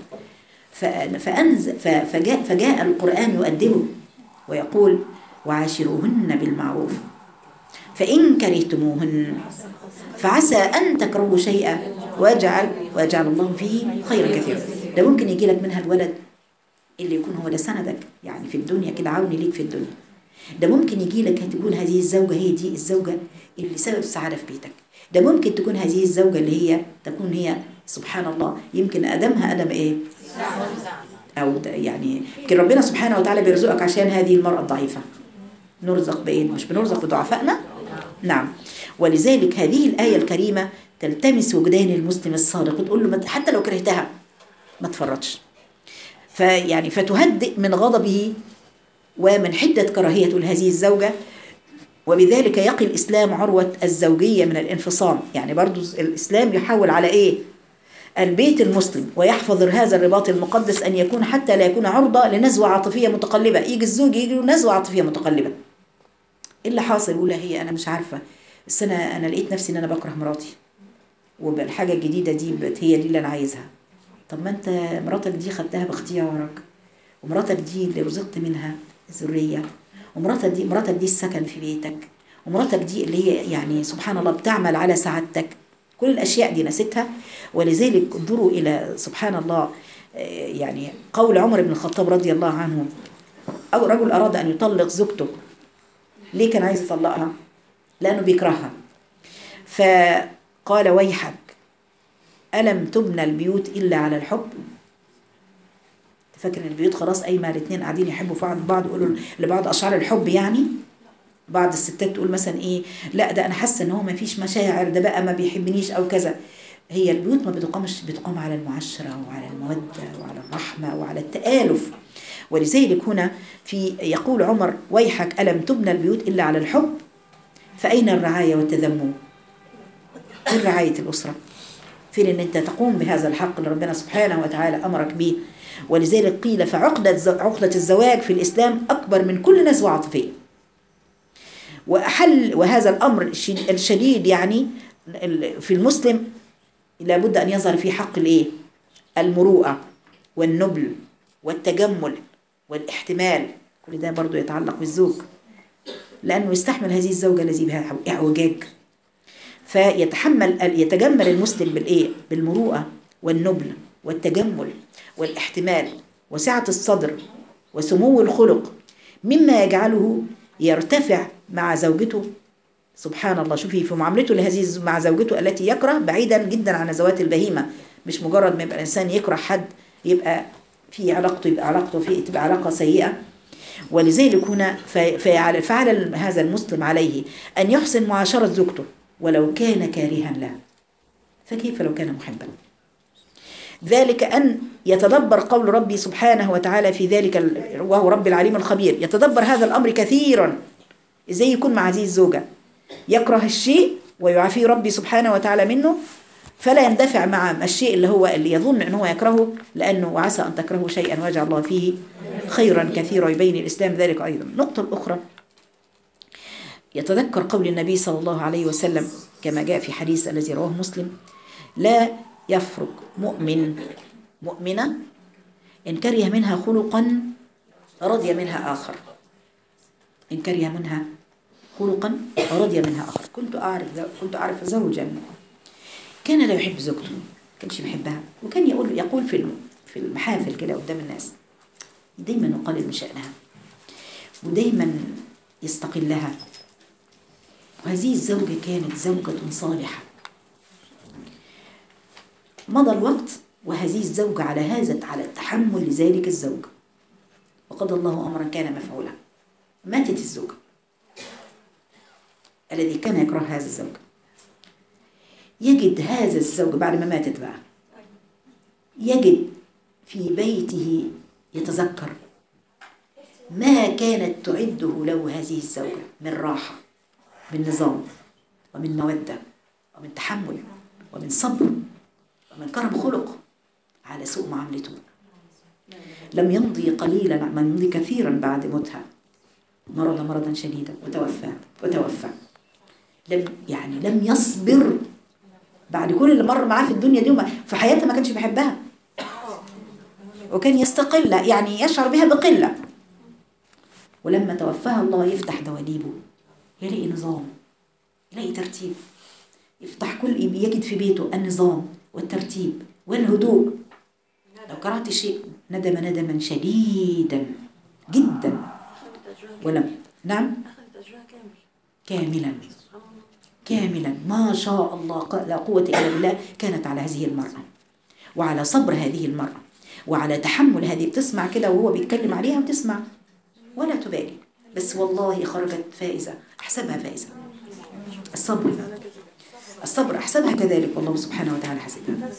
فجاء القرآن يؤدبه ويقول وعاشروهن بالمعروف فإن كرهتموهن فعسى أن تكرهوا شيئا ويجعل الله فيه خيرا كثيرا. ده ممكن يجي لك منها الولد اللي يكون هو ده سندك يعني في الدنيا كده، عوني ليك في الدنيا. ده ممكن يجي لك تكون هذه الزوجة هي دي الزوجة اللي سبب السعادة في بيتك. ده ممكن تكون هذه الزوجة اللي هي تكون هي سبحان الله يمكن أدمها أدم إيه، أو يعني يمكن ربنا سبحانه وتعالى بيرزقك عشان هذه المرأة الضعيفة. نرزق بإيه؟ مش بنرزق بضعفائنا؟ نعم. ولذلك هذه الآية الكريمة تلتمس وجدان المسلم الصادق وتقول له حتى لو كرهتها ما تفرطش، فيعني فتهدئ من غضبه ومن حدة كراهيته لهذه الزوجة. وبذلك يقي الإسلام عروة الزوجية من الانفصام. يعني برضو الإسلام يحاول على إيه؟ البيت المسلم ويحفظ هذا الرباط المقدس أن يكون حتى لا يكون عرضة لنزوة عاطفية متقلبة. يجي الزوج يجي له نزوة عاطفية متقلبة، إيه اللي حاصل؟ يقول هي أنا مش عارفة، بس أنا لقيت نفسي إن أنا بكره مراتي وبالحاجة الجديدة دي هي دي اللي أنا عايزها. طب ما أنت مراتك دي خدتها باختيارك، ومراتك دي اللي رزقت منها الذرية، ومراتك دي السكن في بيتك، ومراتك دي اللي هي يعني سبحان الله بتعمل على سعادتك. كل الأشياء دي نسيتها. ولذلك انظروا إلى سبحان الله يعني قول عمر بن الخطاب رضي الله عنه، أو رجل أراد أن يطلق زوجته ليه كان عايز يطلقها؟ لأنه بيكرهها. فقال ويحك ألم تبنى البيوت إلا على الحب؟ فاكر ان البيوت خلاص قايمه، الاثنين قاعدين يحبوا في بعض يقولوا لبعض اشعار الحب يعني. بعض الستات تقول مثلا ايه، لا ده انا حاسه ان هو ما فيش مشاعر، ده بقى ما بيحبنيش او كذا. هي البيوت ما بتقامش، بتقام على المعاشره وعلى الموده وعلى الرحمه وعلى التآلف. ولذلك هنا يقول عمر ويحك ألم تبنى البيوت إلا على الحب فأين الرعاية والتذمم؟ فين رعاية الأسرة؟ فين ان انت تقوم بهذا الحق اللي ربنا سبحانه وتعالى امرك به؟ ولذلك قيل عقدة الزواج في الإسلام أكبر من كل نزوة عاطفية. وهذا الأمر الشديد يعني في المسلم لابد أن يظهر في حق الإيه؟ المروءة والنبل والتجمل والاحتمال. كل ده برضو يتعلق بالزوج، لأنه يستحمل هذه الزوجة التي بها اعوجاج، يتجمل المسلم بالإيه؟ بالمروءة والنبل والتجمل والاحتمال وسعة الصدر وسمو الخلق، مما يجعله يرتفع مع زوجته. سبحان الله، شوفي في معاملته لهذه مع زوجته التي يكره، بعيدا جدا عن ذوات البهيمة. مش مجرد ما يبقى الإنسان يكره حد يبقى في علاقته، يبقى علاقته فيه تبقى علاقة سيئة. ولذلك هنا فعل هذا المسلم عليه أن يحسن معاشرة زوجته ولو كان كارها له، فكيف لو كان محبا؟ ذلك أن يتدبر قول ربي سبحانه وتعالى في ذلك، وهو رب العليم الخبير، يتدبر هذا الأمر كثيرا. إزاي يكون مع هذه الزوجة يكره الشيء ويعافيه ربي سبحانه وتعالى منه، فلا يندفع مع الشيء اللي يظن أنه يكرهه، لأنه وعسى أن تكرهوا شيئا ويجعل الله فيه خيرا كثيرا، يبين الإسلام ذلك أيضا. النقطة الأخرى يتذكر قول النبي صلى الله عليه وسلم كما جاء في حديث الذي رواه مسلم: لا يفرق مؤمنة إن كره منها خلقا رضي منها آخر. إن كره منها خلقا رضي منها آخر. كنت أعرف زوجا كان لا يحب زوجته، كانش يحبها، وكان يقول في المحافل كده قدام الناس دايما يقلل من شأنها ودايما يستقلها. وهذه الزوجة كانت زوجة صالحة. مضى الوقت وهذه الزوجة على التحمل لذلك الزوج، وقضى الله أمرا كان مفعولا. ماتت الزوجة الذي كان يكره هذا الزوج. يجد هذا الزوج بعد ما ماتت بقى، يجد في بيته يتذكر ما كانت تعده له هذه الزوجة من راحة، من نظام، ومن مودة، ومن تحمل، ومن صبر، ومن كرم خلق على سوء معاملته. لم يمضي قليلا، من يمضي كثيرا بعد موتها، مرض مرضا شديدا وتوفى. لم يصبر بعد كل اللي مر معاه في الدنيا دي، في حياته ما كانش بيحبها، وكان يستقل، يعني يشعر بها بقلة. ولما توفاها الله يفتح دواليبه، يلاقي نظام، يلاقي ترتيب، يجد في بيته النظام والترتيب والهدوء. لو كرهت شيء ندم ندما شديدا جدا. نعم كاملا ما شاء الله، لا قوة إلا بالله، كانت على هذه المرأة وعلى صبر هذه المرأة وعلى تحمل هذه. بتسمع كده وهو بيتكلم عليها وتسمع ولا تبالي، بس والله خرجت فائزة، أحسبها فائزة. الصبر أحسبها كذلك، والله سبحانه وتعالى حسبها.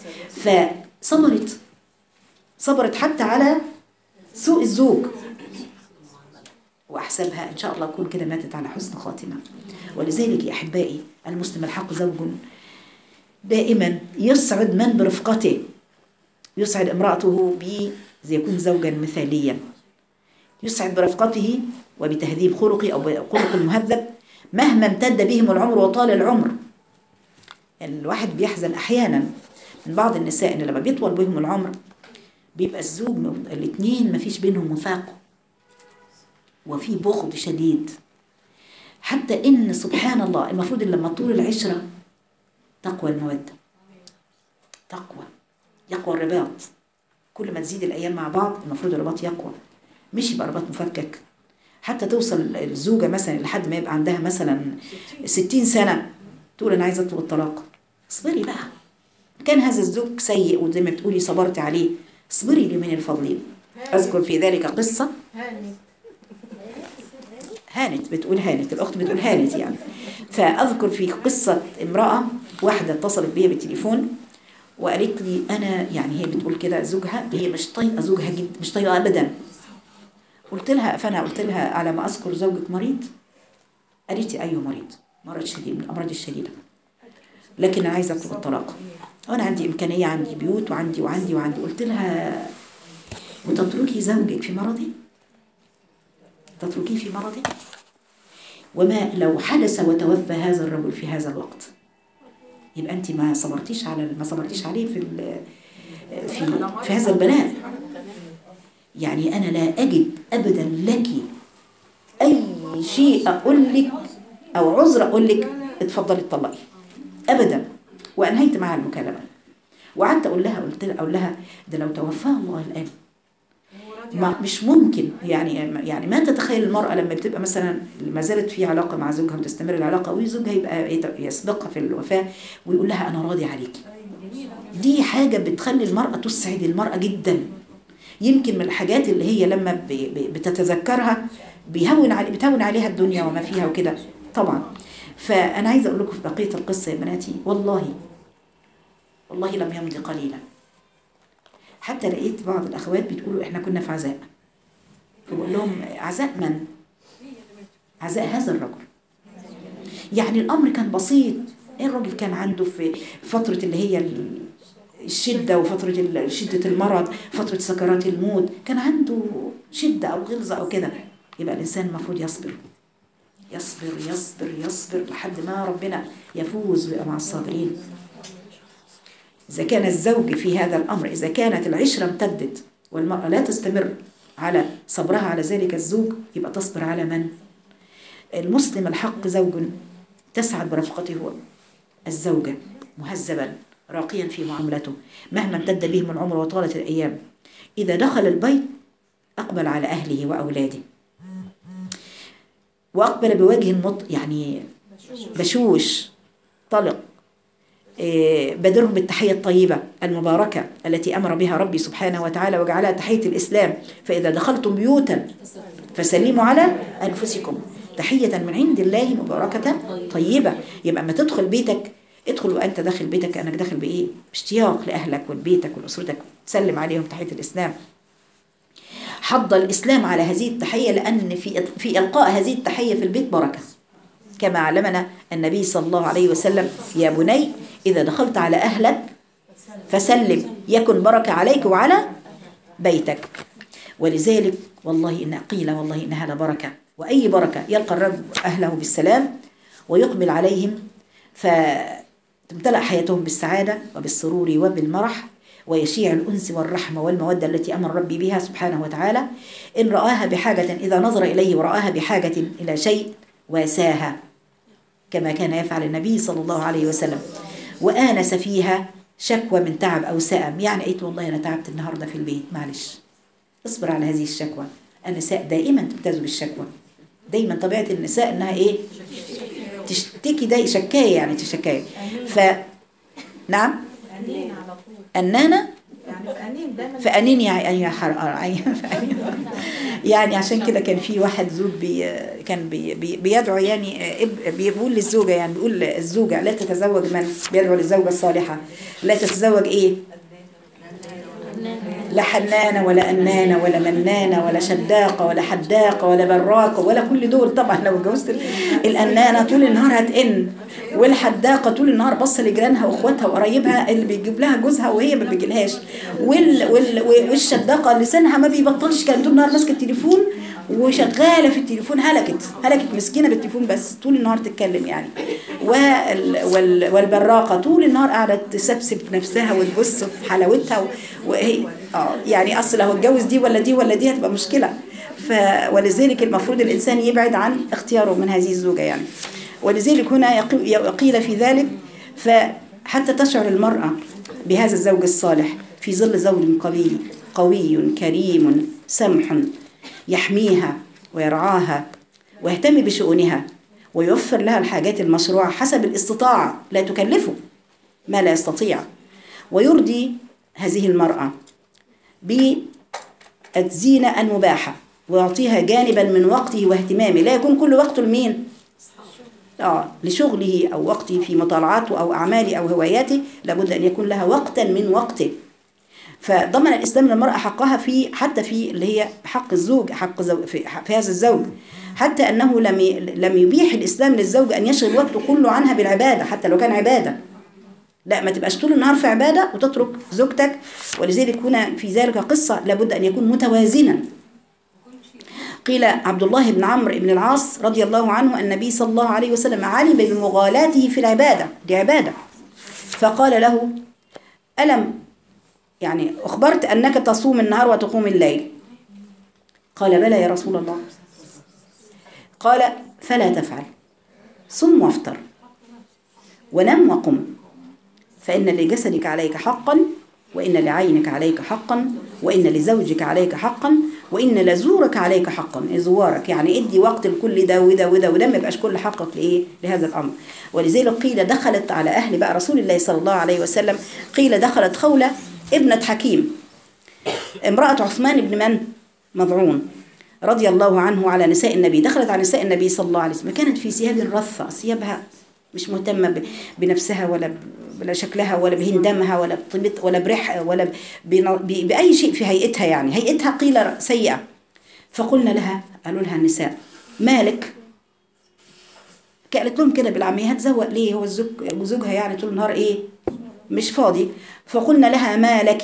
صبرت حتى على سوء الزوج، وأحسبها إن شاء الله أكون كده ماتت على حسن خاتمة. ولذلك يا أحبائي، المسلم الحق زوج دائما يسعد من برفقته، يسعد امرأته يكون زوجا مثاليا، يسعد برفقته وبتهذيب خلقه أو خلق المهذب مهما امتد بهم العمر وطال العمر. الواحد بيحزن أحيانا من بعض النساء إن لما بيطول بهم العمر بيبقى الزوج الاثنين ما فيش بينهم وفاق وفي بغض شديد، حتى إن سبحان الله المفروض إن لما طول العشرة تقوى المودة، يقوى الرباط. كل ما تزيد الأيام مع بعض المفروض الرباط يقوى، مش يبقى رباط مفكك حتى توصل الزوجة مثلا لحد ما يبقى عندها مثلا 60 سنة تقول أنا عايزة أطلب الطلاق. اصبري بقى، كان هذا الزوج سيء وزي ما بتقولي صبرت عليه، اصبري لمن الفضلين. أذكر في ذلك قصة. هانت بتقول هانت الأخت بتقول هانت يعني. فأذكر في قصة امرأة واحدة اتصلت بيا بالتليفون وقالت لي أنا يعني هي بتقول كده زوجها هي مش طايقة زوجها جدا، مش طايقة أبدا. قلت لها على ما أذكر زوجك مريض؟ قالت لي أيوه مريض، مرض شديد من الأمراض الشديدة، لكن أنا عايزة أطلب الطلاق وأنا عندي إمكانية، عندي بيوت وعندي. قلت لها وتتركي زوجك في مرضه؟ تتركيه في مرضه؟ وما لو حدث وتوفى هذا الرجل في هذا الوقت، يبقى أنت ما صبرتيش عليه في هذا البلاء. يعني أنا لا أجد أبدا لك أي شيء أقول لك أو عذر أقول لك اتفضلي اتطلقي أبدا. وأنهيت معها المكالمة وقعدت أقول لها ده لو توفاه الله الآن مش ممكن يعني ما تتخيل المرأة لما بتبقى مثلا ما زالت في علاقة مع زوجها وتستمر العلاقة وزوجها يبقى يسبقها في الوفاة ويقول لها أنا راضي عليكي. دي حاجة بتخلي المرأة تسعد المرأة جدا. يمكن من الحاجات اللي هي لما بتتذكرها بتهون عليها الدنيا وما فيها وكده طبعا. فأنا عايزة أقول لكم في بقية القصة يا بناتي، والله لم يمضي قليلا حتى لقيت بعض الأخوات بتقولوا إحنا كنا في عزاء. فبقول لهم عزاء من؟ عزاء هذا الرجل. يعني الأمر كان بسيط. الرجل كان عنده في فترة اللي هي الشدة وفترة شدة المرض، فترة سكرات الموت، كان عنده شدة أو غلظة أو كده. يبقى الإنسان المفروض يصبر يصبر يصبر يصبر لحد ما ربنا يفوز ويبقى مع الصابرين. إذا كان الزوج في هذا الأمر، إذا كانت العشرة امتدت والمرأة لا تستمر على صبرها على ذلك الزوج، يبقى تصبر على من؟ المسلم الحق زوج تسعد برفقته الزوجة مهذبا راقيا في معاملته مهما امتد بهم العمر وطالت الأيام. إذا دخل البيت أقبل على أهله وأولاده وأقبل بوجه يعني بشوش طلق، بدرهم بالتحية الطيبة المباركة التي أمر بها ربي سبحانه وتعالى وجعلها تحية الإسلام. فإذا دخلتم بيوتا فسلموا على أنفسكم تحية من عند الله مباركة طيبة. يبقى ما تدخل بيتك ادخل وأنت داخل بيتك أنك داخل بإيه؟ اشتياق لأهلك ولبيتك ولأسرتك، تسلم عليهم تحية الإسلام. حض الإسلام على هذه التحية لأن في إلقاء هذه التحية في البيت بركة، كما علمنا النبي صلى الله عليه وسلم: يا بني إذا دخلت على أهلك فسلم يكن بركة عليك وعلى بيتك. ولذلك والله إنها لبركة، وأي بركة يلقى الرب أهله بالسلام ويقبل عليهم فتمتلأ حياتهم بالسعادة وبالسرور وبالمرح ويشيع الأنس والرحمة والمودة التي أمر ربي بها سبحانه وتعالى. إن رآها بحاجة إذا نظر إليه ورآها بحاجة إلى شيء واساها كما كان يفعل النبي صلى الله عليه وسلم، وآنس فيها شكوى من تعب أو سأم. يعني قلت والله أنا تعبت النهاردة في البيت، معلش اصبر على هذه الشكوى. النساء دائما تمتاز بالشكوى، دايما طبيعة النساء إنها إيه؟ تشتكي، داي شكاية يعني تشكاية. نعم أنانة فأنين يعني عشان كده كان في واحد زوج كان بيدعو يعني بيقول للزوجة، يعني بيقول الزوجة لا تتزوج من بيدعو للزوجة الصالحة لا تتزوج إيه؟ لا حنانة ولا أنانة ولا منانة ولا شداقة ولا حداقة ولا براقة ولا كل دول. طبعا لو اتجوزت الأنانة طول النهار هتئن، والحداقة طول النهار بص لجيرانها واخواتها وقرايبها اللي بيجيب لها جوزها وهي ما بيجيلهاش، والشداقة لسانها ما بيبطلش، كانت طول النهار ماسكة التليفون وشغالة في التليفون، هلكت مسكينة بالتليفون بس طول النهار تتكلم يعني. والبراقة طول النهار قاعدة تسبسب نفسها وتبص في حلاوتها وهي يعني أصل لو اتجوز دي ولا دي ولا دي هتبقى مشكلة. ولذلك المفروض الإنسان يبعد عن اختياره من هذه الزوجة يعني. ولذلك هنا قيل في ذلك فحتى تشعر المرأة بهذا الزوج الصالح في ظل زوج قوي كريم سمح يحميها ويرعاها ويهتم بشؤونها ويوفر لها الحاجات المشروعة حسب الاستطاعة، لا تكلفه ما لا يستطيع، ويرضي هذه المرأة بالزينة المباحة ويعطيها جانبا من وقته واهتمامه، لا يكون كل وقته لمين؟ لشغله أو وقته في مطالعاته أو أعماله أو هواياته، لابد أن يكون لها وقتا من وقته. فضمن الإسلام للمرأة حقها في حتى في اللي هي حق الزوج، في هذا الزوج، حتى أنه لم يبيح الإسلام للزوج أن يشغل وقته كله عنها بالعبادة حتى لو كان عبادة، لا، ما تبقاش طول النهار في عبادة وتترك زوجتك. ولذلك هنا في ذلك قصة لابد أن يكون متوازنا. قيل عبد الله بن عمرو بن العاص رضي الله عنه النبي صلى الله عليه وسلم علم بمغالاته في العبادة، دي عبادة، فقال له: ألم يعني أخبرت أنك تصوم النهار وتقوم الليل؟ قال: بلى يا رسول الله. قال: فلا تفعل، صم وافطر ونم وقم، فإن لجسدك عليك حقا، وإن لعينك عليك حقا، وإن لزوجك عليك حقا، وإن لزورك عليك حقا. زوارك يعني ادي وقت لكل ده وده وده وده، ما يبقاش كل حقك لإيه؟ لهذا الأمر. ولذلك قيل دخلت على أهل بقى رسول الله صلى الله عليه وسلم، قيل دخلت خولة ابنة حكيم امرأة عثمان بن من؟ مضعون رضي الله عنه على نساء النبي، دخلت على نساء النبي صلى الله عليه وسلم، كانت في ثياب رثة، ثيابها مش مهتمة بنفسها ولا شكلها ولا بهندمها ولا بطيبت ولا بريحها ولا بأي شيء في هيئتها، يعني هيئتها قيل سيئة. فقلنا لها، قالوا لها النساء: مالك؟ قالت لهم كده بالعامية: هتزوق ليه؟ هو زوجها يعني طول النهار ايه؟ مش فاضي. فقلنا لها: ما لك؟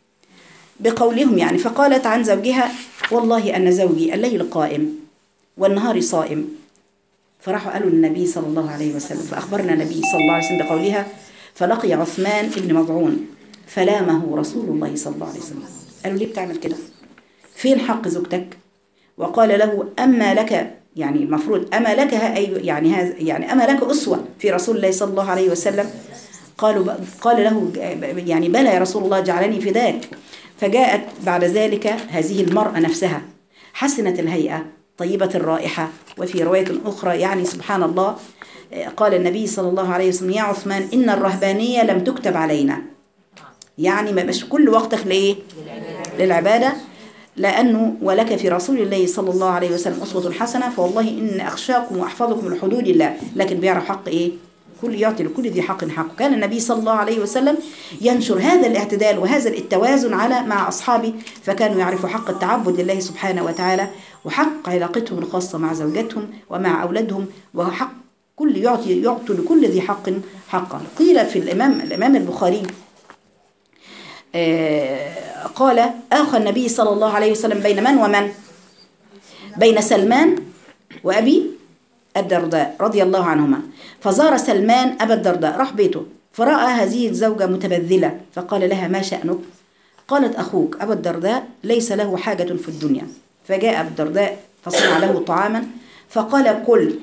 بقولهم يعني. فقالت عن زوجها: والله أن زوجي الليل قائم والنهار صائم. فراحوا قالوا للنبي صلى الله عليه وسلم، فأخبرنا النبي صلى الله عليه وسلم بقولها، فلقي عثمان بن مضعون فلامه رسول الله صلى الله عليه وسلم. قالوا: ليه بتعمل كده؟ فين حق زوجتك؟ وقال له: أما لك، يعني المفروض أما لك يعني هذا يعني أما لك أسوة في رسول الله صلى الله عليه وسلم؟ قال له يعني: بلى يا رسول الله، جعلني فداك. فجاءت بعد ذلك هذه المرأة نفسها حسنة الهيئة طيبة الرائحة. وفي رواية أخرى يعني سبحان الله قال النبي صلى الله عليه وسلم: يا عثمان إن الرهبانية لم تكتب علينا، يعني ما بقاش كل وقتك لإيه؟ للعبادة، لأنه ولك في رسول الله صلى الله عليه وسلم أسوة حسنة، فوالله إن أخشاكم وأحفظكم لحدود الله. لكن بيعرف حق إيه؟ كل يعطي لكل ذي حق حقه. كان النبي صلى الله عليه وسلم ينشر هذا الاعتدال وهذا التوازن مع أصحابه، فكانوا يعرفوا حق التعبد لله سبحانه وتعالى، وحق علاقتهم الخاصة مع زوجاتهم ومع أولادهم، وحق كل يعطي لكل ذي حق حقا. قيل في الإمام البخاري قال: آخى النبي صلى الله عليه وسلم بين من ومن؟ بين سلمان وأبي الدرداء رضي الله عنهما. فزار سلمان أبا الدرداء، راح بيته، فرأى هذه الزوجة متبذلة، فقال لها: ما شأنك؟ قالت: أخوك أبا الدرداء ليس له حاجة في الدنيا. فجاء أبو الدرداء فصنع له طعاما فقال: كل.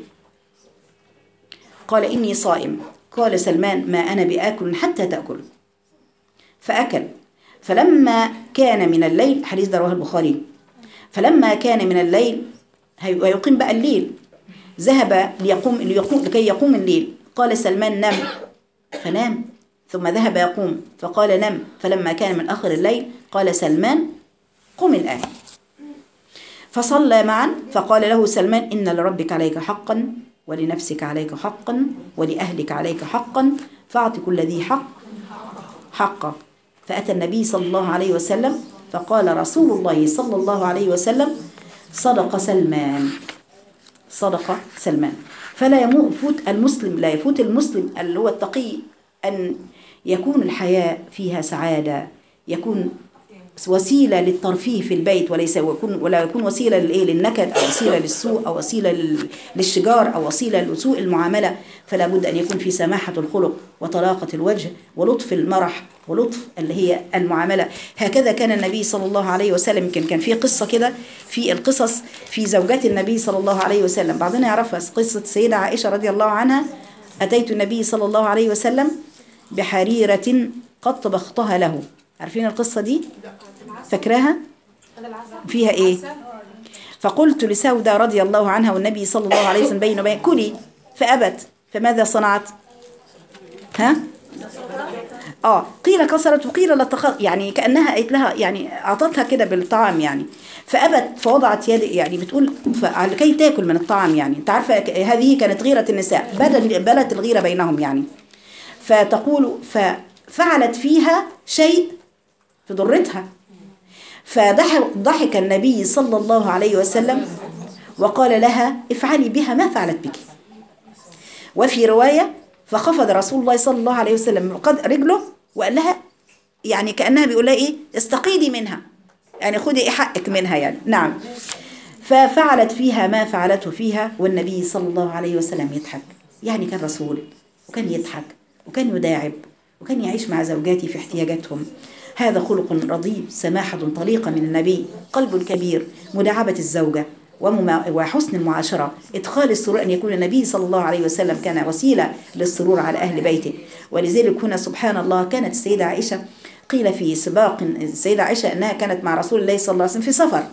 قال: إني صائم. قال سلمان: ما أنا بآكل حتى تأكل. فأكل. فلما كان من الليل، حديث ده رواه البخاري، فلما كان من الليل ويقيم بقى الليل، ذهب لكي يقوم الليل. قال سلمان: نم. فنام. ثم ذهب يقوم فقال: نم. فلما كان من آخر الليل قال سلمان: قم الآن. فصلى معا. فقال له سلمان: إن لربك عليك حقا، ولنفسك عليك حقا، ولأهلك عليك حقا، فأعط كل ذي حق حقه. فأتى النبي صلى الله عليه وسلم فقال رسول الله صلى الله عليه وسلم: صدق سلمان، صدق سلمان. فلا يفوت المسلم اللي هو التقي أن يكون الحياة فيها سعادة، يكون وسيلة للترفيه في البيت، ولا يكون وسيلة للنكد، أو وسيلة للسوء، أو وسيلة للشجار، أو وسيلة لسوء المعاملة. فلا بد أن يكون في سماحة الخلق وطلاقة الوجه ولطف المرح ولطف اللي هي المعاملة. هكذا كان النبي صلى الله عليه وسلم. كان في قصة كده في القصص في زوجات النبي صلى الله عليه وسلم، بعضنا يعرفها، قصة السيدة عائشة رضي الله عنها: أتيت النبي صلى الله عليه وسلم بحريرة قد طبختها له. عارفين القصة دي؟ فاكراها؟ فيها ايه؟ فقلت لسودة رضي الله عنها والنبي صلى الله عليه وسلم بين وبين كلي، فأبت، فماذا صنعت؟ ها؟ قيل كسرت وقيل لا يعني كأنها قالت لها يعني أعطتها كده بالطعام يعني، فأبت فوضعت يد يعني بتقول لكي تاكل من الطعام يعني. أنت عارفة هذه كانت غيرة النساء، بلت الغيرة بينهم يعني. فتقول ففعلت فيها شيء في ضرتها، فضحك النبي صلى الله عليه وسلم وقال لها افعلي بها ما فعلت بك. وفي رواية فخفض رسول الله صلى الله عليه وسلم رجله وقال لها يعني كأنها بيقول لها ايه استقيدي منها، يعني خدي حقك منها يعني. نعم. ففعلت فيها ما فعلته فيها والنبي صلى الله عليه وسلم يضحك، يعني كان رسول وكان يضحك وكان يداعب وكان يعيش مع زوجاته في احتياجاتهم. هذا خلق رضيء، سماحة طليقة من النبي، قلب كبير، مداعبة الزوجة وحسن المعاشرة، إدخال السرور، أن يكون النبي صلى الله عليه وسلم كان وسيلة للسرور على أهل بيته. ولذلك هنا سبحان الله كانت السيدة عائشة قيل في سباق السيدة عائشة أنها كانت مع رسول الله صلى الله عليه وسلم في سفر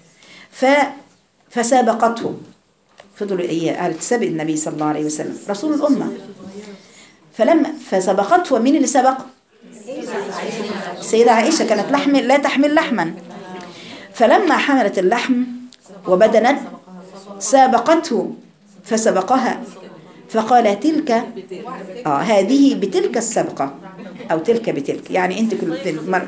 فسابقته، فضلوا قالت سبق النبي صلى الله عليه وسلم رسول الأمة، فسبقته. ومين اللي سبق؟ السيدة عائشة كانت لا تحمل لحما، فلما حملت اللحم وبدنت سابقته فسبقها، فقال تلك هذه بتلك السبقة أو تلك بتلك، يعني أنت كل مرة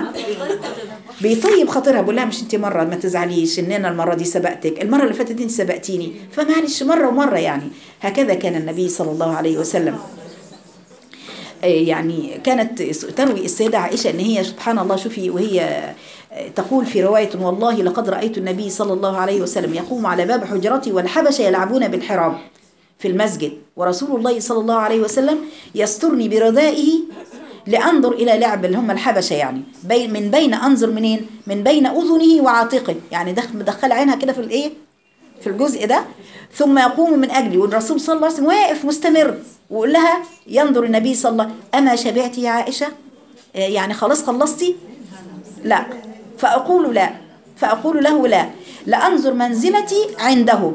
بيطيب خاطرها، بقول لها مش أنت مرة ما تزعليش إن أنا المرة دي سبقتك، المرة اللي فاتت أنت سبقتيني، فمعلش مرة ومرة يعني. هكذا كان النبي صلى الله عليه وسلم. يعني كانت تروي السيدة عائشة أن هي سبحان الله شوفي وهي تقول في رواية والله لقد رأيت النبي صلى الله عليه وسلم يقوم على باب حجرتي والحبشة يلعبون بالحراب في المسجد، ورسول الله صلى الله عليه وسلم يسترني بردائه لأنظر إلى لعب اللي هم الحبشة يعني من بين أنظر منين؟ من بين أذنه وعاتقه، يعني مدخل عينها كده في الإيه؟ في الجزء ده، ثم يقوم من أجلي، والرسول صلى الله عليه وسلم واقف مستمر ويقول لها ينظر النبي صلى الله عليه وسلم أما شبعتي يا عائشة؟ يعني خلاص خلصتي؟ لا. فأقول له لا لأنظر منزلتي عنده،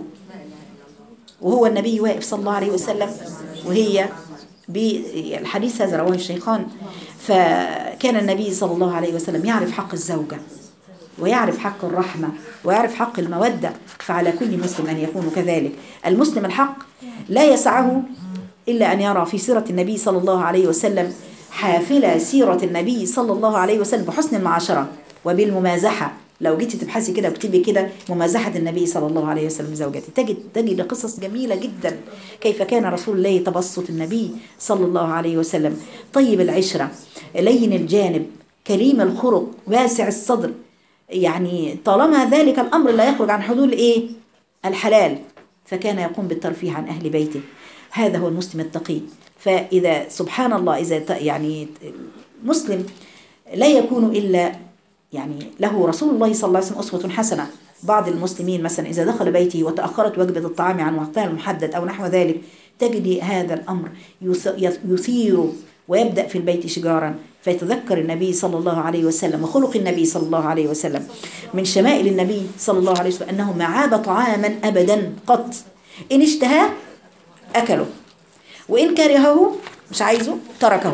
وهو النبي واقف صلى الله عليه وسلم، وهي بالحديث هذا رواه الشيخان. فكان النبي صلى الله عليه وسلم يعرف حق الزوجة ويعرف حق الرحمة ويعرف حق المودة، فعلى كل مسلم أن يكون كذلك. المسلم الحق لا يسعه إلا أن يرى في سيرة النبي صلى الله عليه وسلم حافلة سيرة النبي صلى الله عليه وسلم بحسن المعاشرة وبالممازحة. لو جيتي تبحثي كده وتكتبي كده ممازحة النبي صلى الله عليه وسلم زوجته تجد قصص جميلة جدا، كيف كان رسول الله تبسط النبي صلى الله عليه وسلم، طيب العشرة، لين الجانب، كريم الخلق، واسع الصدر، يعني طالما ذلك الأمر لا يخرج عن حدود إيه؟ الحلال، فكان يقوم بالترفيه عن أهل بيته. هذا هو المسلم التقي. فإذا سبحان الله إذا يعني مسلم لا يكون إلا يعني له رسول الله صلى الله عليه وسلم أسوة حسنة. بعض المسلمين مثلا إذا دخل بيته وتأخرت وجبة الطعام عن وقتها المحدد أو نحو ذلك، تجد هذا الأمر يثير ويبدأ في البيت شجارا، فيتذكر النبي صلى الله عليه وسلم وخلق النبي صلى الله عليه وسلم. من شمائل النبي صلى الله عليه وسلم أنه ما عاب طعاما أبدا قط، إن اشتهاه أكله وإن كرهه مش عايزه تركه.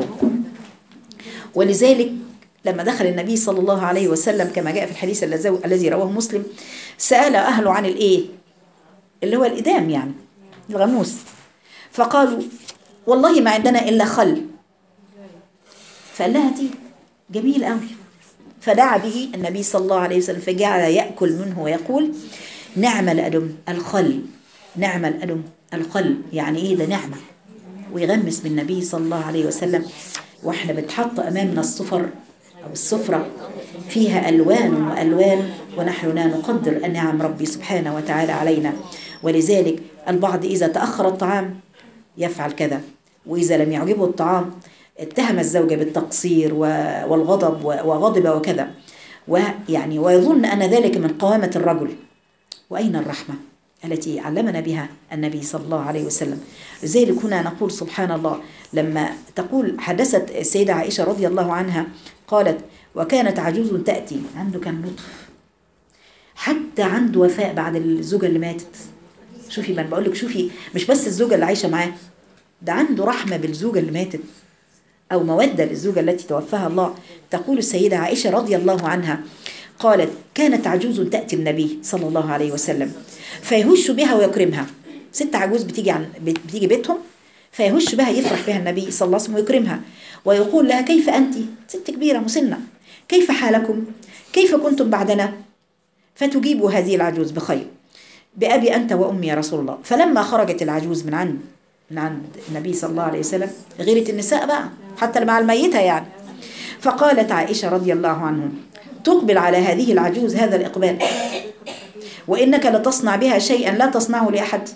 ولذلك لما دخل النبي صلى الله عليه وسلم كما جاء في الحديث الذي رواه مسلم، سأل أهله عن الإيه اللي هو الإدام يعني الغموس، فقالوا والله ما عندنا إلا خل، فقال لها دي جميل قوي، فدعا به النبي صلى الله عليه وسلم فجعل يأكل منه ويقول نعم الأدم الخل، نعم الأدم الخل، يعني إيه ده نعمة، ويغمس بالنبي صلى الله عليه وسلم. وإحنا بتحط أمامنا الصفر أو السفرة فيها ألوان وألوان، ونحن لا نقدر نعم ربي سبحانه وتعالى علينا. ولذلك البعض إذا تأخر الطعام يفعل كذا، وإذا لم يعجبه الطعام اتهم الزوجة بالتقصير والغضب وغضب وكذا، ويعني ويظن أن ذلك من قوامة الرجل. وأين الرحمة التي علمنا بها النبي صلى الله عليه وسلم؟ لذلك هنا نقول سبحان الله، لما تقول حدثت السيدة عائشة رضي الله عنها قالت وكانت عجوز تأتي، عنده كان لطف حتى عنده وفاء بعد الزوجة اللي ماتت. شوفي، ما بقول لك، شوفي مش بس الزوجة اللي عايشة معاه، ده عنده رحمة بالزوجة اللي ماتت أو مودة للزوجة التي توفاها الله. تقول السيدة عائشة رضي الله عنها قالت: كانت عجوز تأتي النبي صلى الله عليه وسلم فيهش بها ويكرمها. ست عجوز بتيجي بيتهم، فيهش بها، يفرح بها النبي صلى الله عليه وسلم ويكرمها، ويقول لها: كيف أنت؟ ست كبيرة مسنة، كيف حالكم؟ كيف كنتم بعدنا؟ فتجيب هذه العجوز بخير: بأبي أنت وأمي يا رسول الله. فلما خرجت العجوز من عند النبي صلى الله عليه وسلم، غيرت النساء بقى حتى مع الميتة يعني، فقالت عائشة رضي الله عنهم: تقبل على هذه العجوز هذا الإقبال، وإنك لتصنع بها شيئا لا تصنعه لأحد.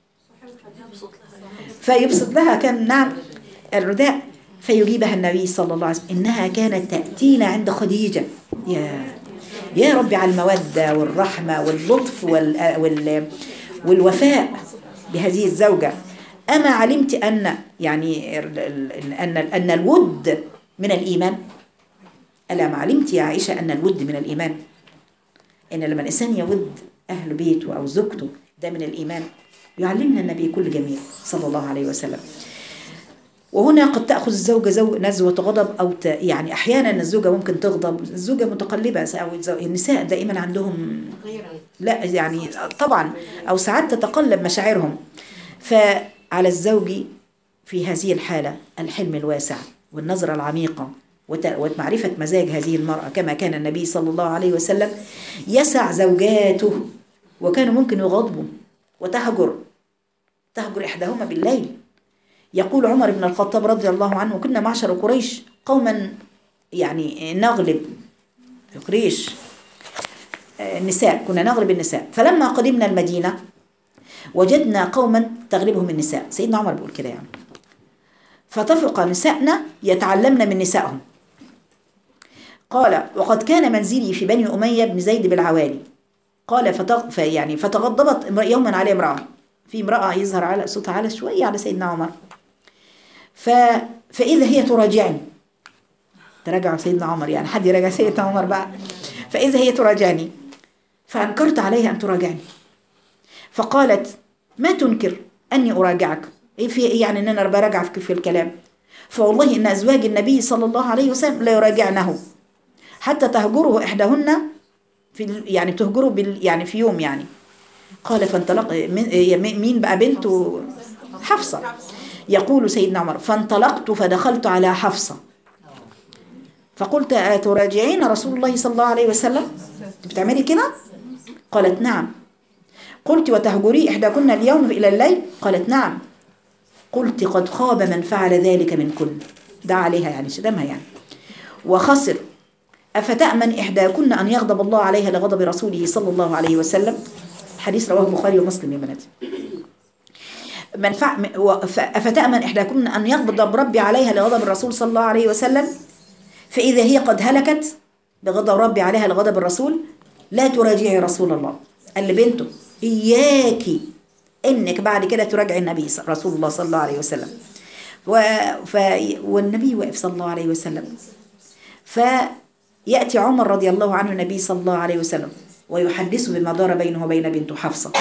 فيبسط لها، كان نعم الرداء، فيجيبها النبي صلى الله عليه وسلم: إنها كانت تأتينا عند خديجة. يا ربي على المودة والرحمة واللطف والوفاء بهذه الزوجة. أما علمت أن يعني أن الود من الإيمان؟ ألا ما علمت يا عائشة أن الود من الإيمان؟ إن لما الإنسان يود أهل بيته أو زوجته ده من الإيمان. يعلمنا النبي كل جميل صلى الله عليه وسلم. وهنا قد تأخذ الزوجة نزوة غضب أو يعني أحيانا الزوجة ممكن تغضب. الزوجة متقلبة أو النساء دائما عندهم لا يعني طبعا، أو ساعات تتقلب مشاعرهم. فعلى الزوج في هذه الحالة الحلم الواسع والنظرة العميقة ومعرفة مزاج هذه المرأة، كما كان النبي صلى الله عليه وسلم يسع زوجاته، وكانوا ممكن يغضبوا وتهجر إحداهما بالليل. يقول عمر بن الخطاب رضي الله عنه: كنا معشر قريش قوما يعني نغلب في قريش النساء، كنا نغلب النساء، فلما قدمنا المدينة وجدنا قوما تغلبهم النساء. سيدنا عمر بيقول كده يعني: فتفرق نساءنا يتعلمن من نسائهم. قال: وقد كان منزلي في بني أمية بن زيد بالعوالي. قال: فتغضبت يوما عليه امرأة، في امرأة يظهر على صوتها على شوية على سيدنا عمر، فإذا هي تراجعني، تراجع سيدنا عمر يعني حد يراجع سيدنا عمر بقى، فإذا هي تراجعني، فأنكرت عليها أن تراجعني، فقالت: ما تنكر أني أراجعك؟ إيه في يعني أن أنا براجعك في الكلام؟ فوالله إن أزواج النبي صلى الله عليه وسلم لا يراجعنه حتى تهجره إحداهن يعني تهجره يعني في يوم يعني. قال: فانطلق مين بقى؟ بنته حفصة. يقول سيدنا عمر: فانطلقت فدخلت على حفصة فقلت: أتراجعين رسول الله صلى الله عليه وسلم؟ بتعملي كده؟ قالت: نعم. قلت: وتهجري إحداكن اليوم إلى الليل؟ قالت: نعم. قلت: قد خاب من فعل ذلك منكن، دعا عليها يعني شتمها يعني، وخسر. أفتأمن إحداكن أن يغضب الله عليها لغضب رسوله صلى الله عليه وسلم؟ حديث رواه البخاري ومسلم يا بناتي. أفتأمن إحداكن أن يغضب ربي عليها لغضب الرسول صلى الله عليه وسلم؟ فإذا هي قد هلكت بغضب ربي عليها لغضب الرسول لا تراجعي رسول الله. قال لبنته: إياكي إنك بعد كده تراجعي النبي رسول الله صلى الله عليه وسلم. والنبي واقف صلى الله عليه وسلم، فيأتي عمر رضي الله عنه النبي صلى الله عليه وسلم ويحدثه بما دار بينه وبين بنته حفصة،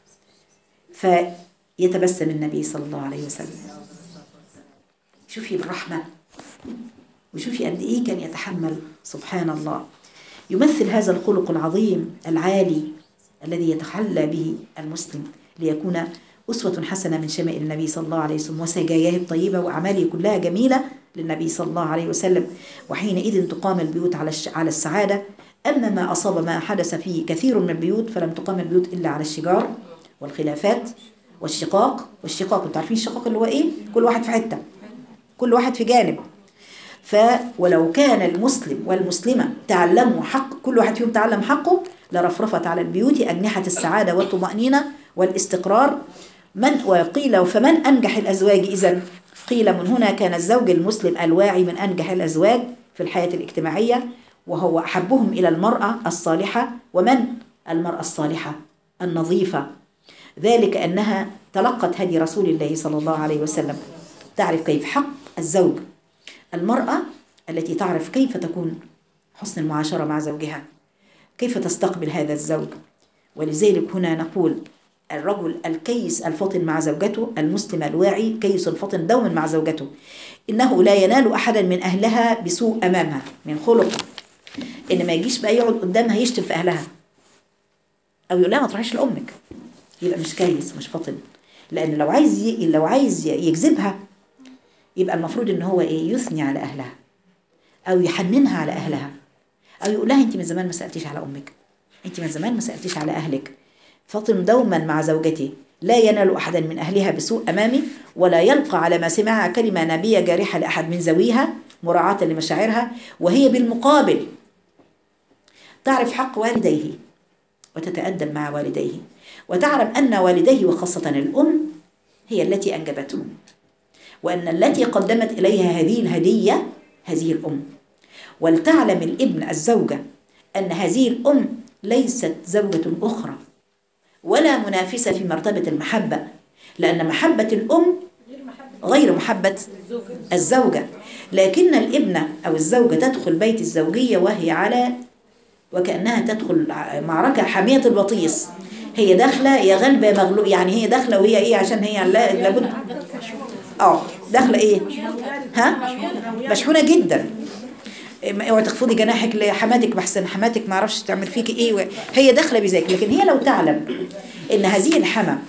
فيتبسم النبي صلى الله عليه وسلم. شوفي الرحمة، وشوفي قد إيه كان يتحمل، سبحان الله. يمثل هذا الخلق العظيم العالي الذي يتحلى به المسلم ليكون أسوة حسنة من شمائل النبي صلى الله عليه وسلم وسجاياه الطيبة وأعماله كلها جميلة للنبي صلى الله عليه وسلم. وحينئذ تقام البيوت على السعادة. أما ما أصاب ما حدث في كثير من البيوت فلم تقام البيوت إلا على الشجار والخلافات والشقاق. انتوا عارفين الشقاق اللي هو إيه؟ كل واحد في حتة، كل واحد في جانب. ولو كان المسلم والمسلمة تعلموا حق، كل واحد فيهم تعلم حقه، لرفرفت على البيوت أجنحة السعادة والطمأنينة والاستقرار. وقيل: فمن أنجح الأزواج إذن؟ قيل: من هنا كان الزوج المسلم الواعي من أنجح الأزواج في الحياة الاجتماعية، وهو أحبهم إلى المرأة الصالحة. ومن؟ المرأة الصالحة النظيفة، ذلك أنها تلقت هدي رسول الله صلى الله عليه وسلم، تعرف كيف حق الزوج. المرأة التي تعرف كيف تكون حسن المعاشرة مع زوجها، كيف تستقبل هذا الزوج؟ ولذلك هنا نقول الرجل الكيس الفطن مع زوجته، المسلم الواعي كيس فطن دوما مع زوجته، إنه لا ينال أحدا من أهلها بسوء أمامها من خلق، إن ما يجيش بقى يقعد قدامها يشتم في أهلها أو يقول لها ما تروحيش لأمك، يبقى مش كيس مش فطن. لأن لو عايز يجذبها يبقى المفروض إن هو إيه، يثني على أهلها أو يحننها على أهلها، أو يقول لها أنت من زمان ما سألتيش على أمك، أنت من زمان ما سألتيش على أهلك. فطن دوما مع زوجتي، لا ينال أحدا من أهلها بسوء أمامي، ولا يلقى على ما سمعها كلمة نبية جارحة لأحد من ذويها مراعاة لمشاعرها، وهي بالمقابل تعرف حق والديه وتتأدب مع والديه، وتعلم أن والديه وخاصة الأم هي التي أنجبته، وأن التي قدمت إليها هذه الهدية هذه الأم. ولتعلم الابن الزوجة أن هذه الأم ليست زوجة أخرى ولا منافسة في مرتبة المحبة، لأن محبة الأم غير محبة الزوجة. لكن الابنة أو الزوجة تدخل بيت الزوجية وهي وكأنها تدخل معركة حامية البطيس، هي داخلة يا غلبة يا مغلوب، يعني هي داخلة وهي إيه، عشان هي لابد داخلة إيه، مشحونة جدا. اوعي تخفضي جناحك لحماتك بحسن حماتك ما عرفش تعمل فيك ايه، هي داخله بذاك. لكن هي لو تعلم ان هذه الحما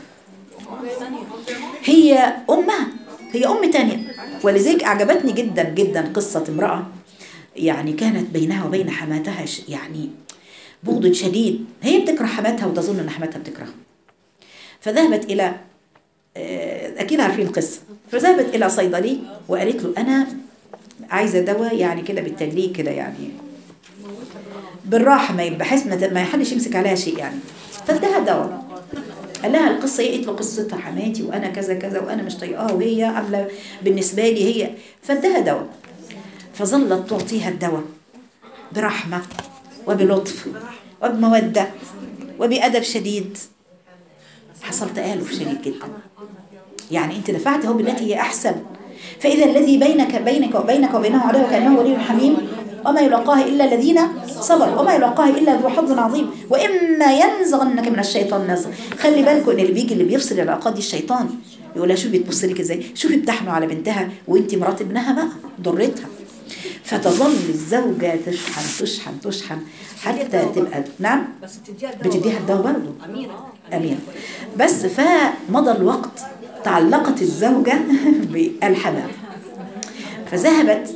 هي امها، هي ام تانية. ولذلك اعجبتني جدا جدا قصه امراه يعني كانت بينها وبين حماتها يعني بغض شديد، هي بتكره حماتها وتظن ان حماتها بتكرهها، فذهبت الى اكيد عارفين القصه، فذهبت الى صيدلي وقالت له انا عايزة دواء يعني كده بالتدليك كده يعني بالراحة، بحيث ما حدش يمسك عليها شيء يعني. فادها دواء، قال لها القصة ايه، قالت له قصتها حماتي وانا كذا كذا وانا مش طايقاها وهي عاملة بالنسبة لي هي، فادها دواء. فظلت تعطيها الدواء برحمة وبلطف وبمودة وبأدب شديد. حصل تآلف شديد جدا، يعني انت دفعت هو بالتي هي احسن، فإذا الذي بينك وبينه عدو كأنه ولي حميم، وما يلقاه إلا الذين صبروا وما يلقاه إلا ذو حظ عظيم، وإما ينزغنك من الشيطان نزغ. خلي بالكم إن اللي بيفصل العلاقات دي الشيطان، يقولها شوفي بتبص لك إزاي، شوفي بتحنوا على بنتها وإنتي مرات ابنها بقى ضرتها. فتظل الزوجة تشحن حتى تبقى نعم بتديها الدواء برضه أمين. بس فمضى الوقت تعلقت الزوجة بالحمام، فذهبت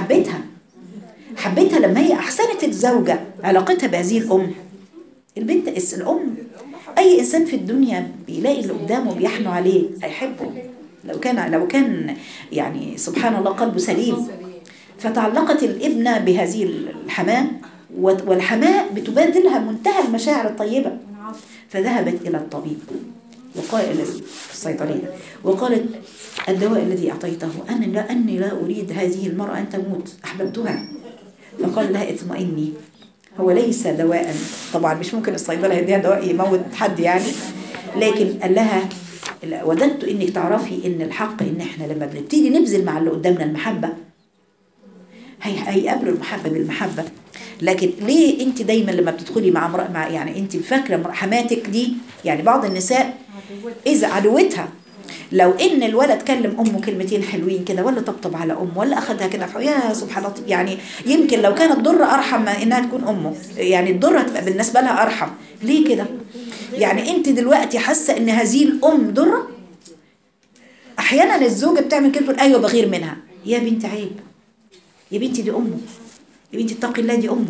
حبيتها لما هي أحسنت الزوجة علاقتها بهذه الأم. البنت الأم أي إنسان في الدنيا بيلاقي اللي قدامه بيحنوا عليه هيحبه، لو كان يعني سبحان الله قلبه سليم. فتعلقت الابنة بهذه الحماة، والحماة بتبادلها منتهى المشاعر الطيبة. فذهبت إلى الطبيب وقال الصيدلية وقالت الدواء الذي أعطيته أني لا أريد هذه المرأة أن تموت، أحببتها. فقال لها اطمئني، هو ليس دواء، طبعا مش ممكن الصيدلة يديها دواء يموت حد يعني، لكن قال لها وددت إنك تعرفي إن الحق إن إحنا لما بنبتدي نبذل مع اللي قدامنا المحبة هيقابلوا المحبة بالمحبة. لكن ليه انت دايما لما بتدخلي مع يعني انت فاكره حماتك دي، يعني بعض النساء اذا عدوتها لو ان الولد كلم امه كلمتين حلوين كده ولا طبطب على امه ولا اخذها كده يا سبحان الله، يعني يمكن لو كانت ضره ارحم ما انها تكون امه، يعني الضره هتبقى بالنسبه لها ارحم. ليه كده؟ يعني انت دلوقتي حاسه ان هذه الام ضره. احيانا الزوجه بتعمل كده ايوه بغير منها، يا بنت عيب، يا بنتي دي امه، يا بنتي اتقي الله دي امه،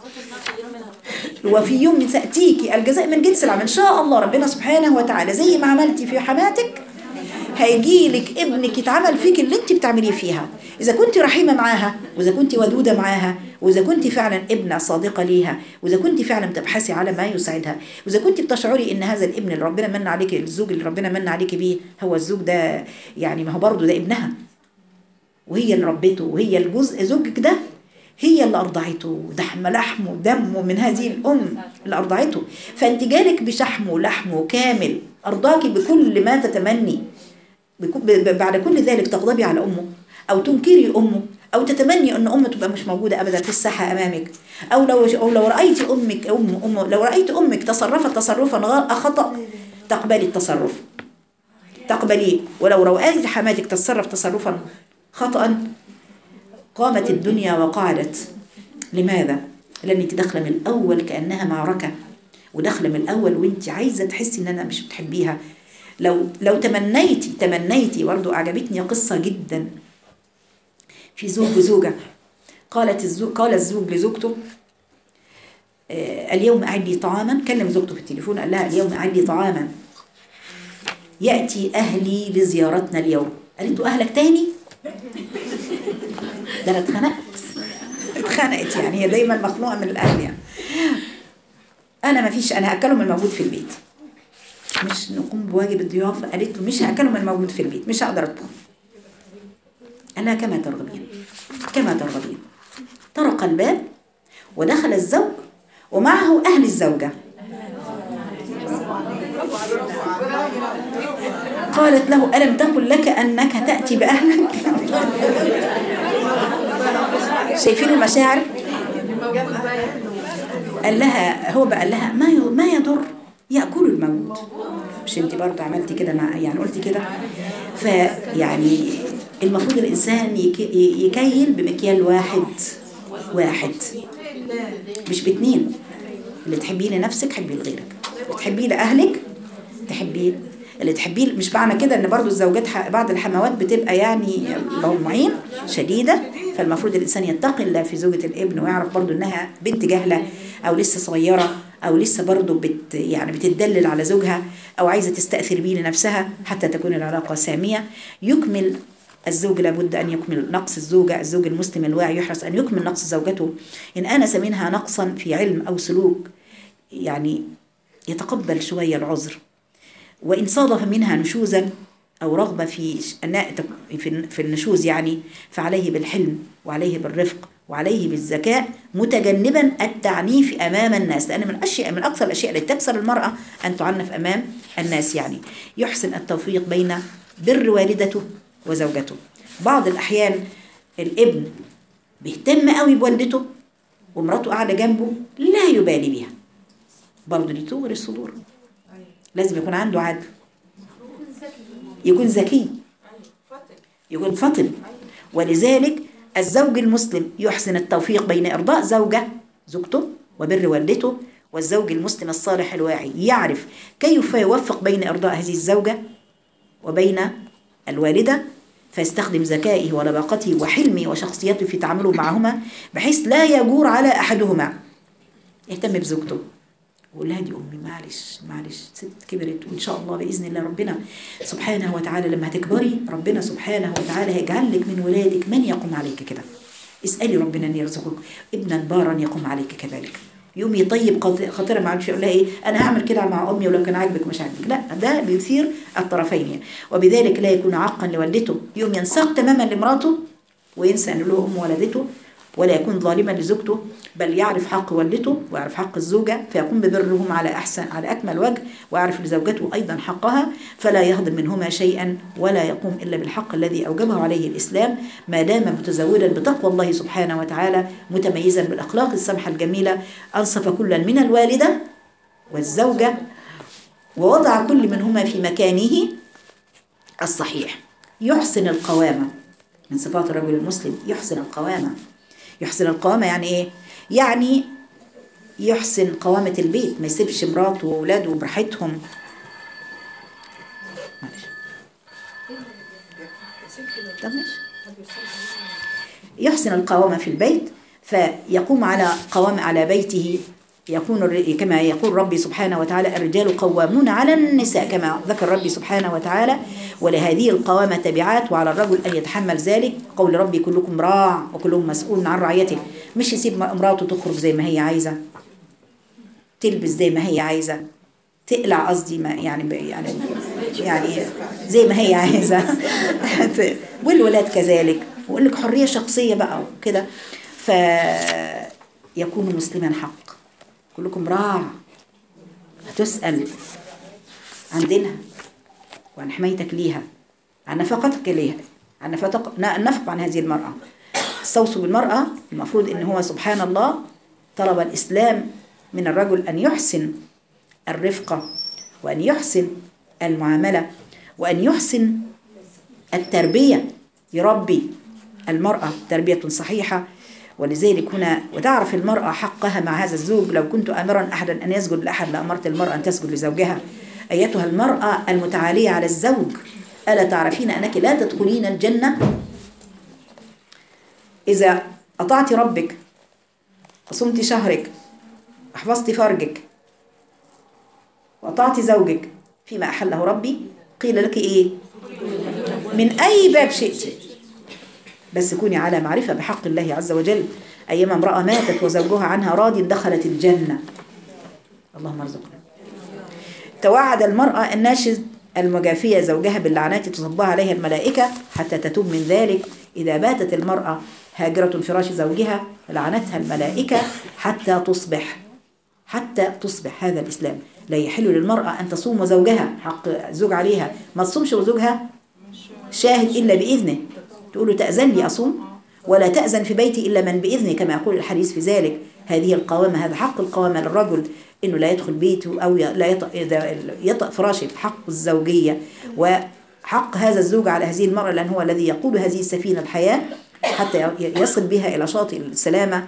وفي يوم سأتيكي الجزاء من جنس العمل. ان شاء الله ربنا سبحانه وتعالى زي ما عملتي في حماتك هيجي لك ابنك يتعمل فيك اللي انت بتعمليه فيها، اذا كنت رحيمه معاها، واذا كنت ودوده معاها، واذا كنت فعلا ابنه صادقه ليها، واذا كنت فعلا بتبحثي على ما يسعدها، واذا كنت بتشعري ان هذا الابن اللي ربنا من عليك، الزوج اللي ربنا من عليك بيه هو الزوج ده، يعني ما هو برضه ده ابنها وهي اللي ربته، وهي الجزء زوجك ده هي اللي أرضعته، لحمه ودمه من هذه الأم اللي أرضعته. فأنت جالك بشحمه ولحمه كامل، أرضاك بكل ما تتمني. بعد كل ذلك تغضبي على أمه أو تنكري أمه، أو تتمني أن أمه تبقى مش موجودة أبدا في الساحة أمامك، أو لو رأيت أمك لو رأيت أمك تصرفت تصرفا خطأ تقبلي التصرف، تقبليه. ولو رأيت حماتك تتصرف تصرفا خطأ قامت الدنيا وقعدت. لماذا؟ لأن انت داخله من الأول كأنها معركة، وداخله من الأول وانت عايزة تحسي ان انا مش بتحبيها. لو تمنيتي برضو. أعجبتني قصة جدا في زوج وزوجة. قال الزوج لزوجته اليوم أعد لي طعاما. كلم زوجته في التليفون قال لها اليوم أعد لي طعاما يأتي أهلي لزيارتنا اليوم. قالت له أهلك تاني؟ ده أنا اتخنقت يعني، هي دايما مخنوقة من الأهل يعني. أنا هأكلهم الموجود في البيت، مش نقوم بواجب الضيافة. قالت له مش هأكلهم الموجود في البيت، مش هقدر أطبخ. قال لها كما ترغبين كما ترغبين. طرق الباب ودخل الزوج ومعه أهل الزوجة. قالت له ألم تقل لك أنك تأتي بأهلك؟ شايفين المشاعر؟ قال لها هو بقى قال لها ما يضر يأكل الموت. مش انت برضه عملتي كده يعني قلتي كده؟ فيعني المفروض الإنسان يكيل بمكيال واحد مش باتنين. اللي تحبيه لنفسك حبيه لغيرك، اللي تحبيه لأهلك تحبيه، اللي تحبيه. مش معنى كده ان برضو الزوجات بعض الحموات بتبقى يعني معين شديدة. فالمفروض الإنسان يتقي الله في زوجة الابن، ويعرف برضو انها بنت جهلة او لسه صغيرة او لسه برضو يعني بتدلل على زوجها او عايزة تستأثر بيه لنفسها حتى تكون العلاقة سامية. يكمل الزوج، لابد أن يكمل نقص الزوجة. الزوج المسلم الواعي يحرص أن يكمل نقص زوجته. إن آنس منها نقصا في علم أو سلوك يعني يتقبل شوية العذر. وإن صادف منها نشوزا أو رغبة في النشوز يعني، فعليه بالحلم وعليه بالرفق وعليه بالذكاء، متجنبا التعنيف أمام الناس. لأن من أكثر الأشياء التي تكسر المرأة أن تعنف أمام الناس. يعني يحسن التوفيق بين بر والدته وزوجته. بعض الأحيان الابن بيهتم قوي بوالدته ومراته قاعدة جنبه لا يبالي بيها، برضه دي توغر الصدور. لازم يكون عنده عدل، يكون ذكي، يكون فطن. ولذلك الزوج المسلم يحسن التوفيق بين إرضاء زوجته وبر والدته، والزوج المسلم الصالح الواعي يعرف كيف يوفق بين إرضاء هذه الزوجة وبين الوالدة، فيستخدم ذكائه ولباقته وحلمه وشخصيته في تعامله معهما بحيث لا يجور على أحدهما. يهتم بزوجته وقول لها دي أمي، معلش ست كبرت، وإن شاء الله بإذن الله ربنا سبحانه وتعالى لما هتكبري ربنا سبحانه وتعالى هيجعل لك من ولادك من يقوم عليك كده. اسألي ربنا أن يرزقك ابنا بارا يقوم عليك كذلك. يوم يطيب خاطرها، ما عادش يقول لها ايه انا هعمل كده مع امي ولو كان عاجبك مش عاجبك. لا، ده بيثير الطرفين. وبذلك لا يكون عاقا لوالدته، يوم ينساق تماما لمراته وينسى ان له ام ولدته، ولا يكون ظالما لزوجته، بل يعرف حق والدته ويعرف حق الزوجة فيقوم ببرهم على أكمل وجه، ويعرف لزوجته أيضا حقها، فلا يهضم منهما شيئا ولا يقوم إلا بالحق الذي أوجبه عليه الإسلام، ما دام متزودا بتقوى الله سبحانه وتعالى متميزا بالأخلاق السمحة الجميلة. أنصف كلا من الوالدة والزوجة ووضع كل منهما في مكانه الصحيح. يحسن القوامة، من صفات الرجل المسلم يحسن القوامة. يحسن القوامة يعني ايه؟ يعني يحسن قوامة البيت، ما يسيبش مراته وولاده براحتهم. يحسن القوامة في البيت، فيقوم على بيته. يكون كما يقول ربي سبحانه وتعالى الرجال قوامون على النساء، كما ذكر ربي سبحانه وتعالى، ولهذه القوامة تبعات، وعلى الرجل أن يتحمل ذلك. قول ربي كلكم راع وكلهم مسؤول عن رعيته. مش يسيب امراته تخرج زي ما هي عايزة، تلبس زي ما هي عايزة، تقلع قصدي يعني زي ما هي عايزة والولاد كذلك، ويقول لك حرية شخصية بقى وكده. فيكون مسلما حق. كلكم راع، هتسأل عن دينها وعن حمايتك ليها، عن نفقتك ليها. النفقة عن هذه المرأة. استوصوا بالمرأة، المفروض إن هو سبحان الله طلب الإسلام من الرجل أن يحسن الرفقة، وأن يحسن المعاملة، وأن يحسن التربية، يربي المرأة تربية صحيحة. ولذلك هنا وتعرف المرأة حقها مع هذا الزوج. لو كنت أمرا أحدا أن يسجد لأحد لأمرت المرأة أن تسجد لزوجها. أيتها المرأة المتعالية على الزوج، ألا تعرفين أنك لا تدخلين الجنة إذا أطعت ربك، وصمت شهرك، وحفظت فرجك، وأطعت زوجك فيما أحله ربي؟ قيل لك إيه؟ من أي باب شئت، بس كوني على معرفة بحق الله عز وجل. أيما امرأة ماتت وزوجها عنها راض دخلت الجنة. اللهم ارزقنا. توعد المرأة الناشز المجافية زوجها باللعنات تصبها عليها الملائكة حتى تتوب من ذلك. إذا باتت المرأة هاجرة فراش زوجها لعنتها الملائكة حتى تصبح، حتى تصبح. هذا الإسلام. لا يحل للمرأة أن تصوم وزوجها حق الزوج عليها ما تصومش وزوجها شاهد إلا بإذنه. تقول له تأذن لي أصوم، ولا تأذن في بيتي إلا من بإذنه كما يقول الحديث في ذلك. هذه القوامة، هذا حق القوامة للرجل، إنه لا يدخل بيته أو لا يطأ فراشه في حق الزوجية وحق هذا الزوج على هذه المرأة، لأن هو الذي يقود هذه السفينة الحياة حتى يصل بها إلى شاطئ السلامة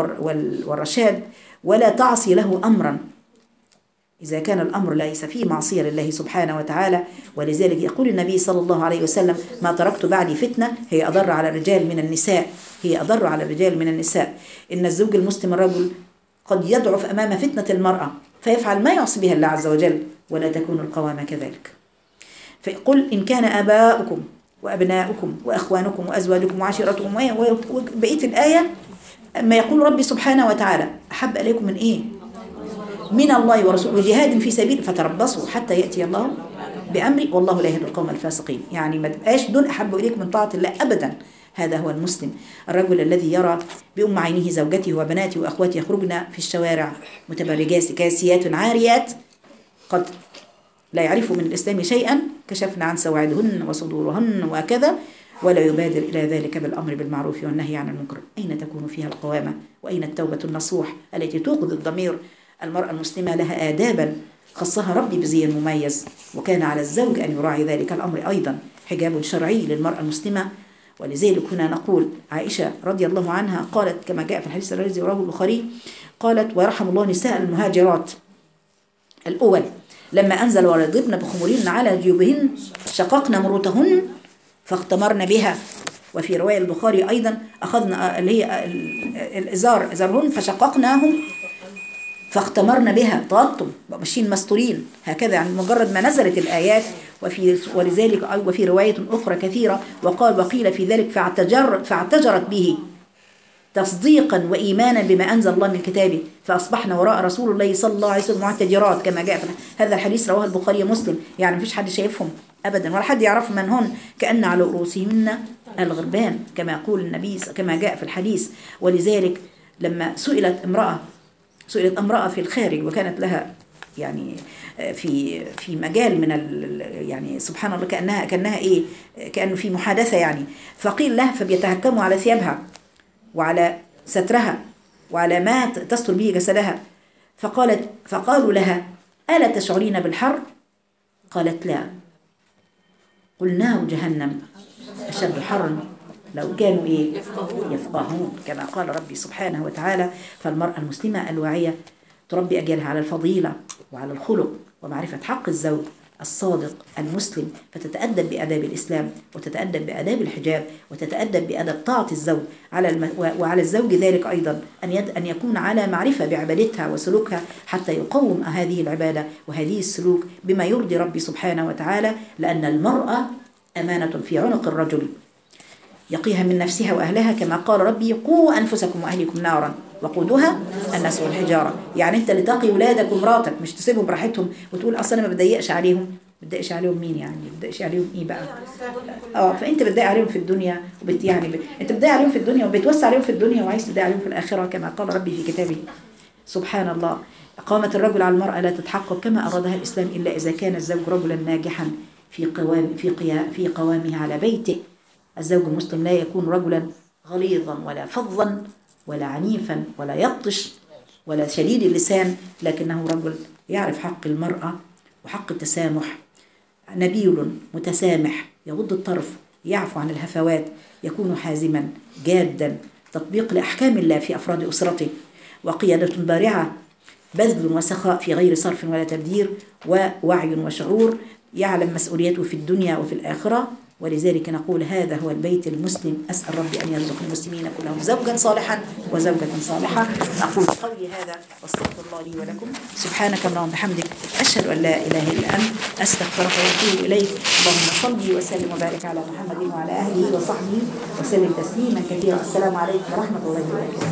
والرشاد. ولا تعصي له أمرا إذا كان الأمر ليس فيه معصية لله سبحانه وتعالى. ولذلك يقول النبي صلى الله عليه وسلم: ما تركت بعدي فتنة هي أضر على الرجال من النساء، هي أضر على الرجال من النساء. إن الزوج المسلم الرجل قد يضعف أمام فتنة المرأة فيفعل ما يعصي بها الله عز وجل، ولا تكون القوامة كذلك. فيقول: إن كان آباؤكم وأبناؤكم وأخوانكم وأزواجكم وعشيرتكم وبقية الآية، ما يقول ربي سبحانه وتعالى: أحب إليكم من إيه؟ من الله ورسوله وجهاد في سبيل فتربصوا حتى يأتي الله بأمري والله لا يهدي القوم الفاسقين. يعني ما تبقاش دول أحب إليكم من طاعة الله أبدا. هذا هو المسلم الرجل الذي يرى بأم عينه زوجته وبناته وأخواته يخرجن في الشوارع متبرجات كاسيات عاريات، قد لا يعرف من الإسلام شيئا، كشفنا عن سواعدهن وصدورهن وكذا، ولا يبادر إلى ذلك بالأمر بالمعروف والنهي عن المنكر. أين تكون فيها القوامة؟ وأين التوبة النصوح التي توقظ الضمير؟ المرأة المسلمة لها آدابا خصها ربي بزي مميز، وكان على الزوج أن يراعي ذلك الأمر أيضا. حجاب شرعي للمرأة المسلمة. ولذلك هنا نقول عائشة رضي الله عنها قالت كما جاء في الحديث الذي رواه البخاري، قالت: ويرحم الله نساء المهاجرات الأول لما أنزل: ورضبن بخمورهن على جيوبهن شققن مروتهن فاختمرن بها. وفي رواية البخاري أيضا: أخذنا اللي هي الإزار إزارهن فشققناهم فاختمرن بها، تغطوا ماشيين مستورين هكذا، يعني مجرد ما نزلت الآيات. ولذلك وفي رواية أخرى كثيرة وقيل في ذلك فاعتجرت به تصديقا وإيمانا بما أنزل الله من كتابه فأصبحنا وراء رسول الله صلى الله عليه وسلم معتجرات كما جاء في هذا الحديث رواه البخاري ومسلم. يعني مفيش حد شايفهم أبدا ولا حد يعرف من هن، كأن على رؤوسهن الغربان كما يقول النبي كما جاء في الحديث. ولذلك لما سئلت امرأة في الخارج وكانت لها يعني في مجال من يعني سبحان الله كأنها إيه، كأنه في محادثة يعني، فقيل لها فبيتهكموا على ثيابها وعلى سترها وعلى ما تستر به جسدها، فقالوا لها: ألا تشعرين بالحر؟ قالت: لا. قلنا جهنم أشد حرا لو كانوا إيه؟ يفقهون كما قال ربي سبحانه وتعالى. فالمرأة المسلمة الواعية تربي أجيالها على الفضيلة وعلى الخلق ومعرفة حق الزوج الصادق المسلم، فتتأدب بآداب الإسلام وتتأدب بآداب الحجاب وتتأدب بآداب طاعة الزوج وعلى الزوج ذلك أيضا أن يكون على معرفة بعبادتها وسلوكها حتى يقوم هذه العبادة وهذه السلوك بما يرضي ربي سبحانه وتعالى. لأن المرأة أمانة في عنق الرجل يقيها من نفسها وأهلها كما قال ربي: قوا أنفسكم وأهلكم نارا وقودها الناس والحجارة. يعني أنت اللي تقي ولادك ومراتك، مش تسيبهم براحتهم وتقول أصلا أنا ما بتضايقش عليهم. بتضايقش عليهم مين يعني؟ بتضايقش عليهم إيه بقى؟ فأنت بتضايق عليهم في الدنيا أنت بتضايق عليهم في الدنيا وبتوسع عليهم في الدنيا وعايز تضايق عليهم في الآخرة كما قال ربي في كتابه. سبحان الله. إقامة الرجل على المرأة لا تتحقق كما أرادها الإسلام إلا إذا كان الزوج رجلا ناجحا في قوامه على بيته الزوج المسلم لا يكون رجلا غليظا ولا فظا ولا عنيفا ولا يبطش ولا شديد اللسان، لكنه رجل يعرف حق المرأة وحق التسامح، نبيل متسامح، يغض الطرف، يعفو عن الهفوات، يكون حازما جادا، تطبيق لأحكام الله في أفراد أسرته، وقيادة بارعة، بذل وسخاء في غير صرف ولا تبذير، ووعي وشعور، يعلم مسؤوليته في الدنيا وفي الآخرة. ولذلك نقول هذا هو البيت المسلم. أسأل ربي أن يرزق المسلمين كلهم زوجا صالحا وزوجة صالحة. أقول قولي هذا واستغفر الله لي ولكم. سبحانك اللهم وبحمدك، أشهد أن لا إله إلا أنت، أستغفرك وأتوب إليك. اللهم صل وسلم وبارك على محمد وعلى آله وصحبه وسلم تسليما كثيرا. السلام عليكم ورحمة الله وبركاته.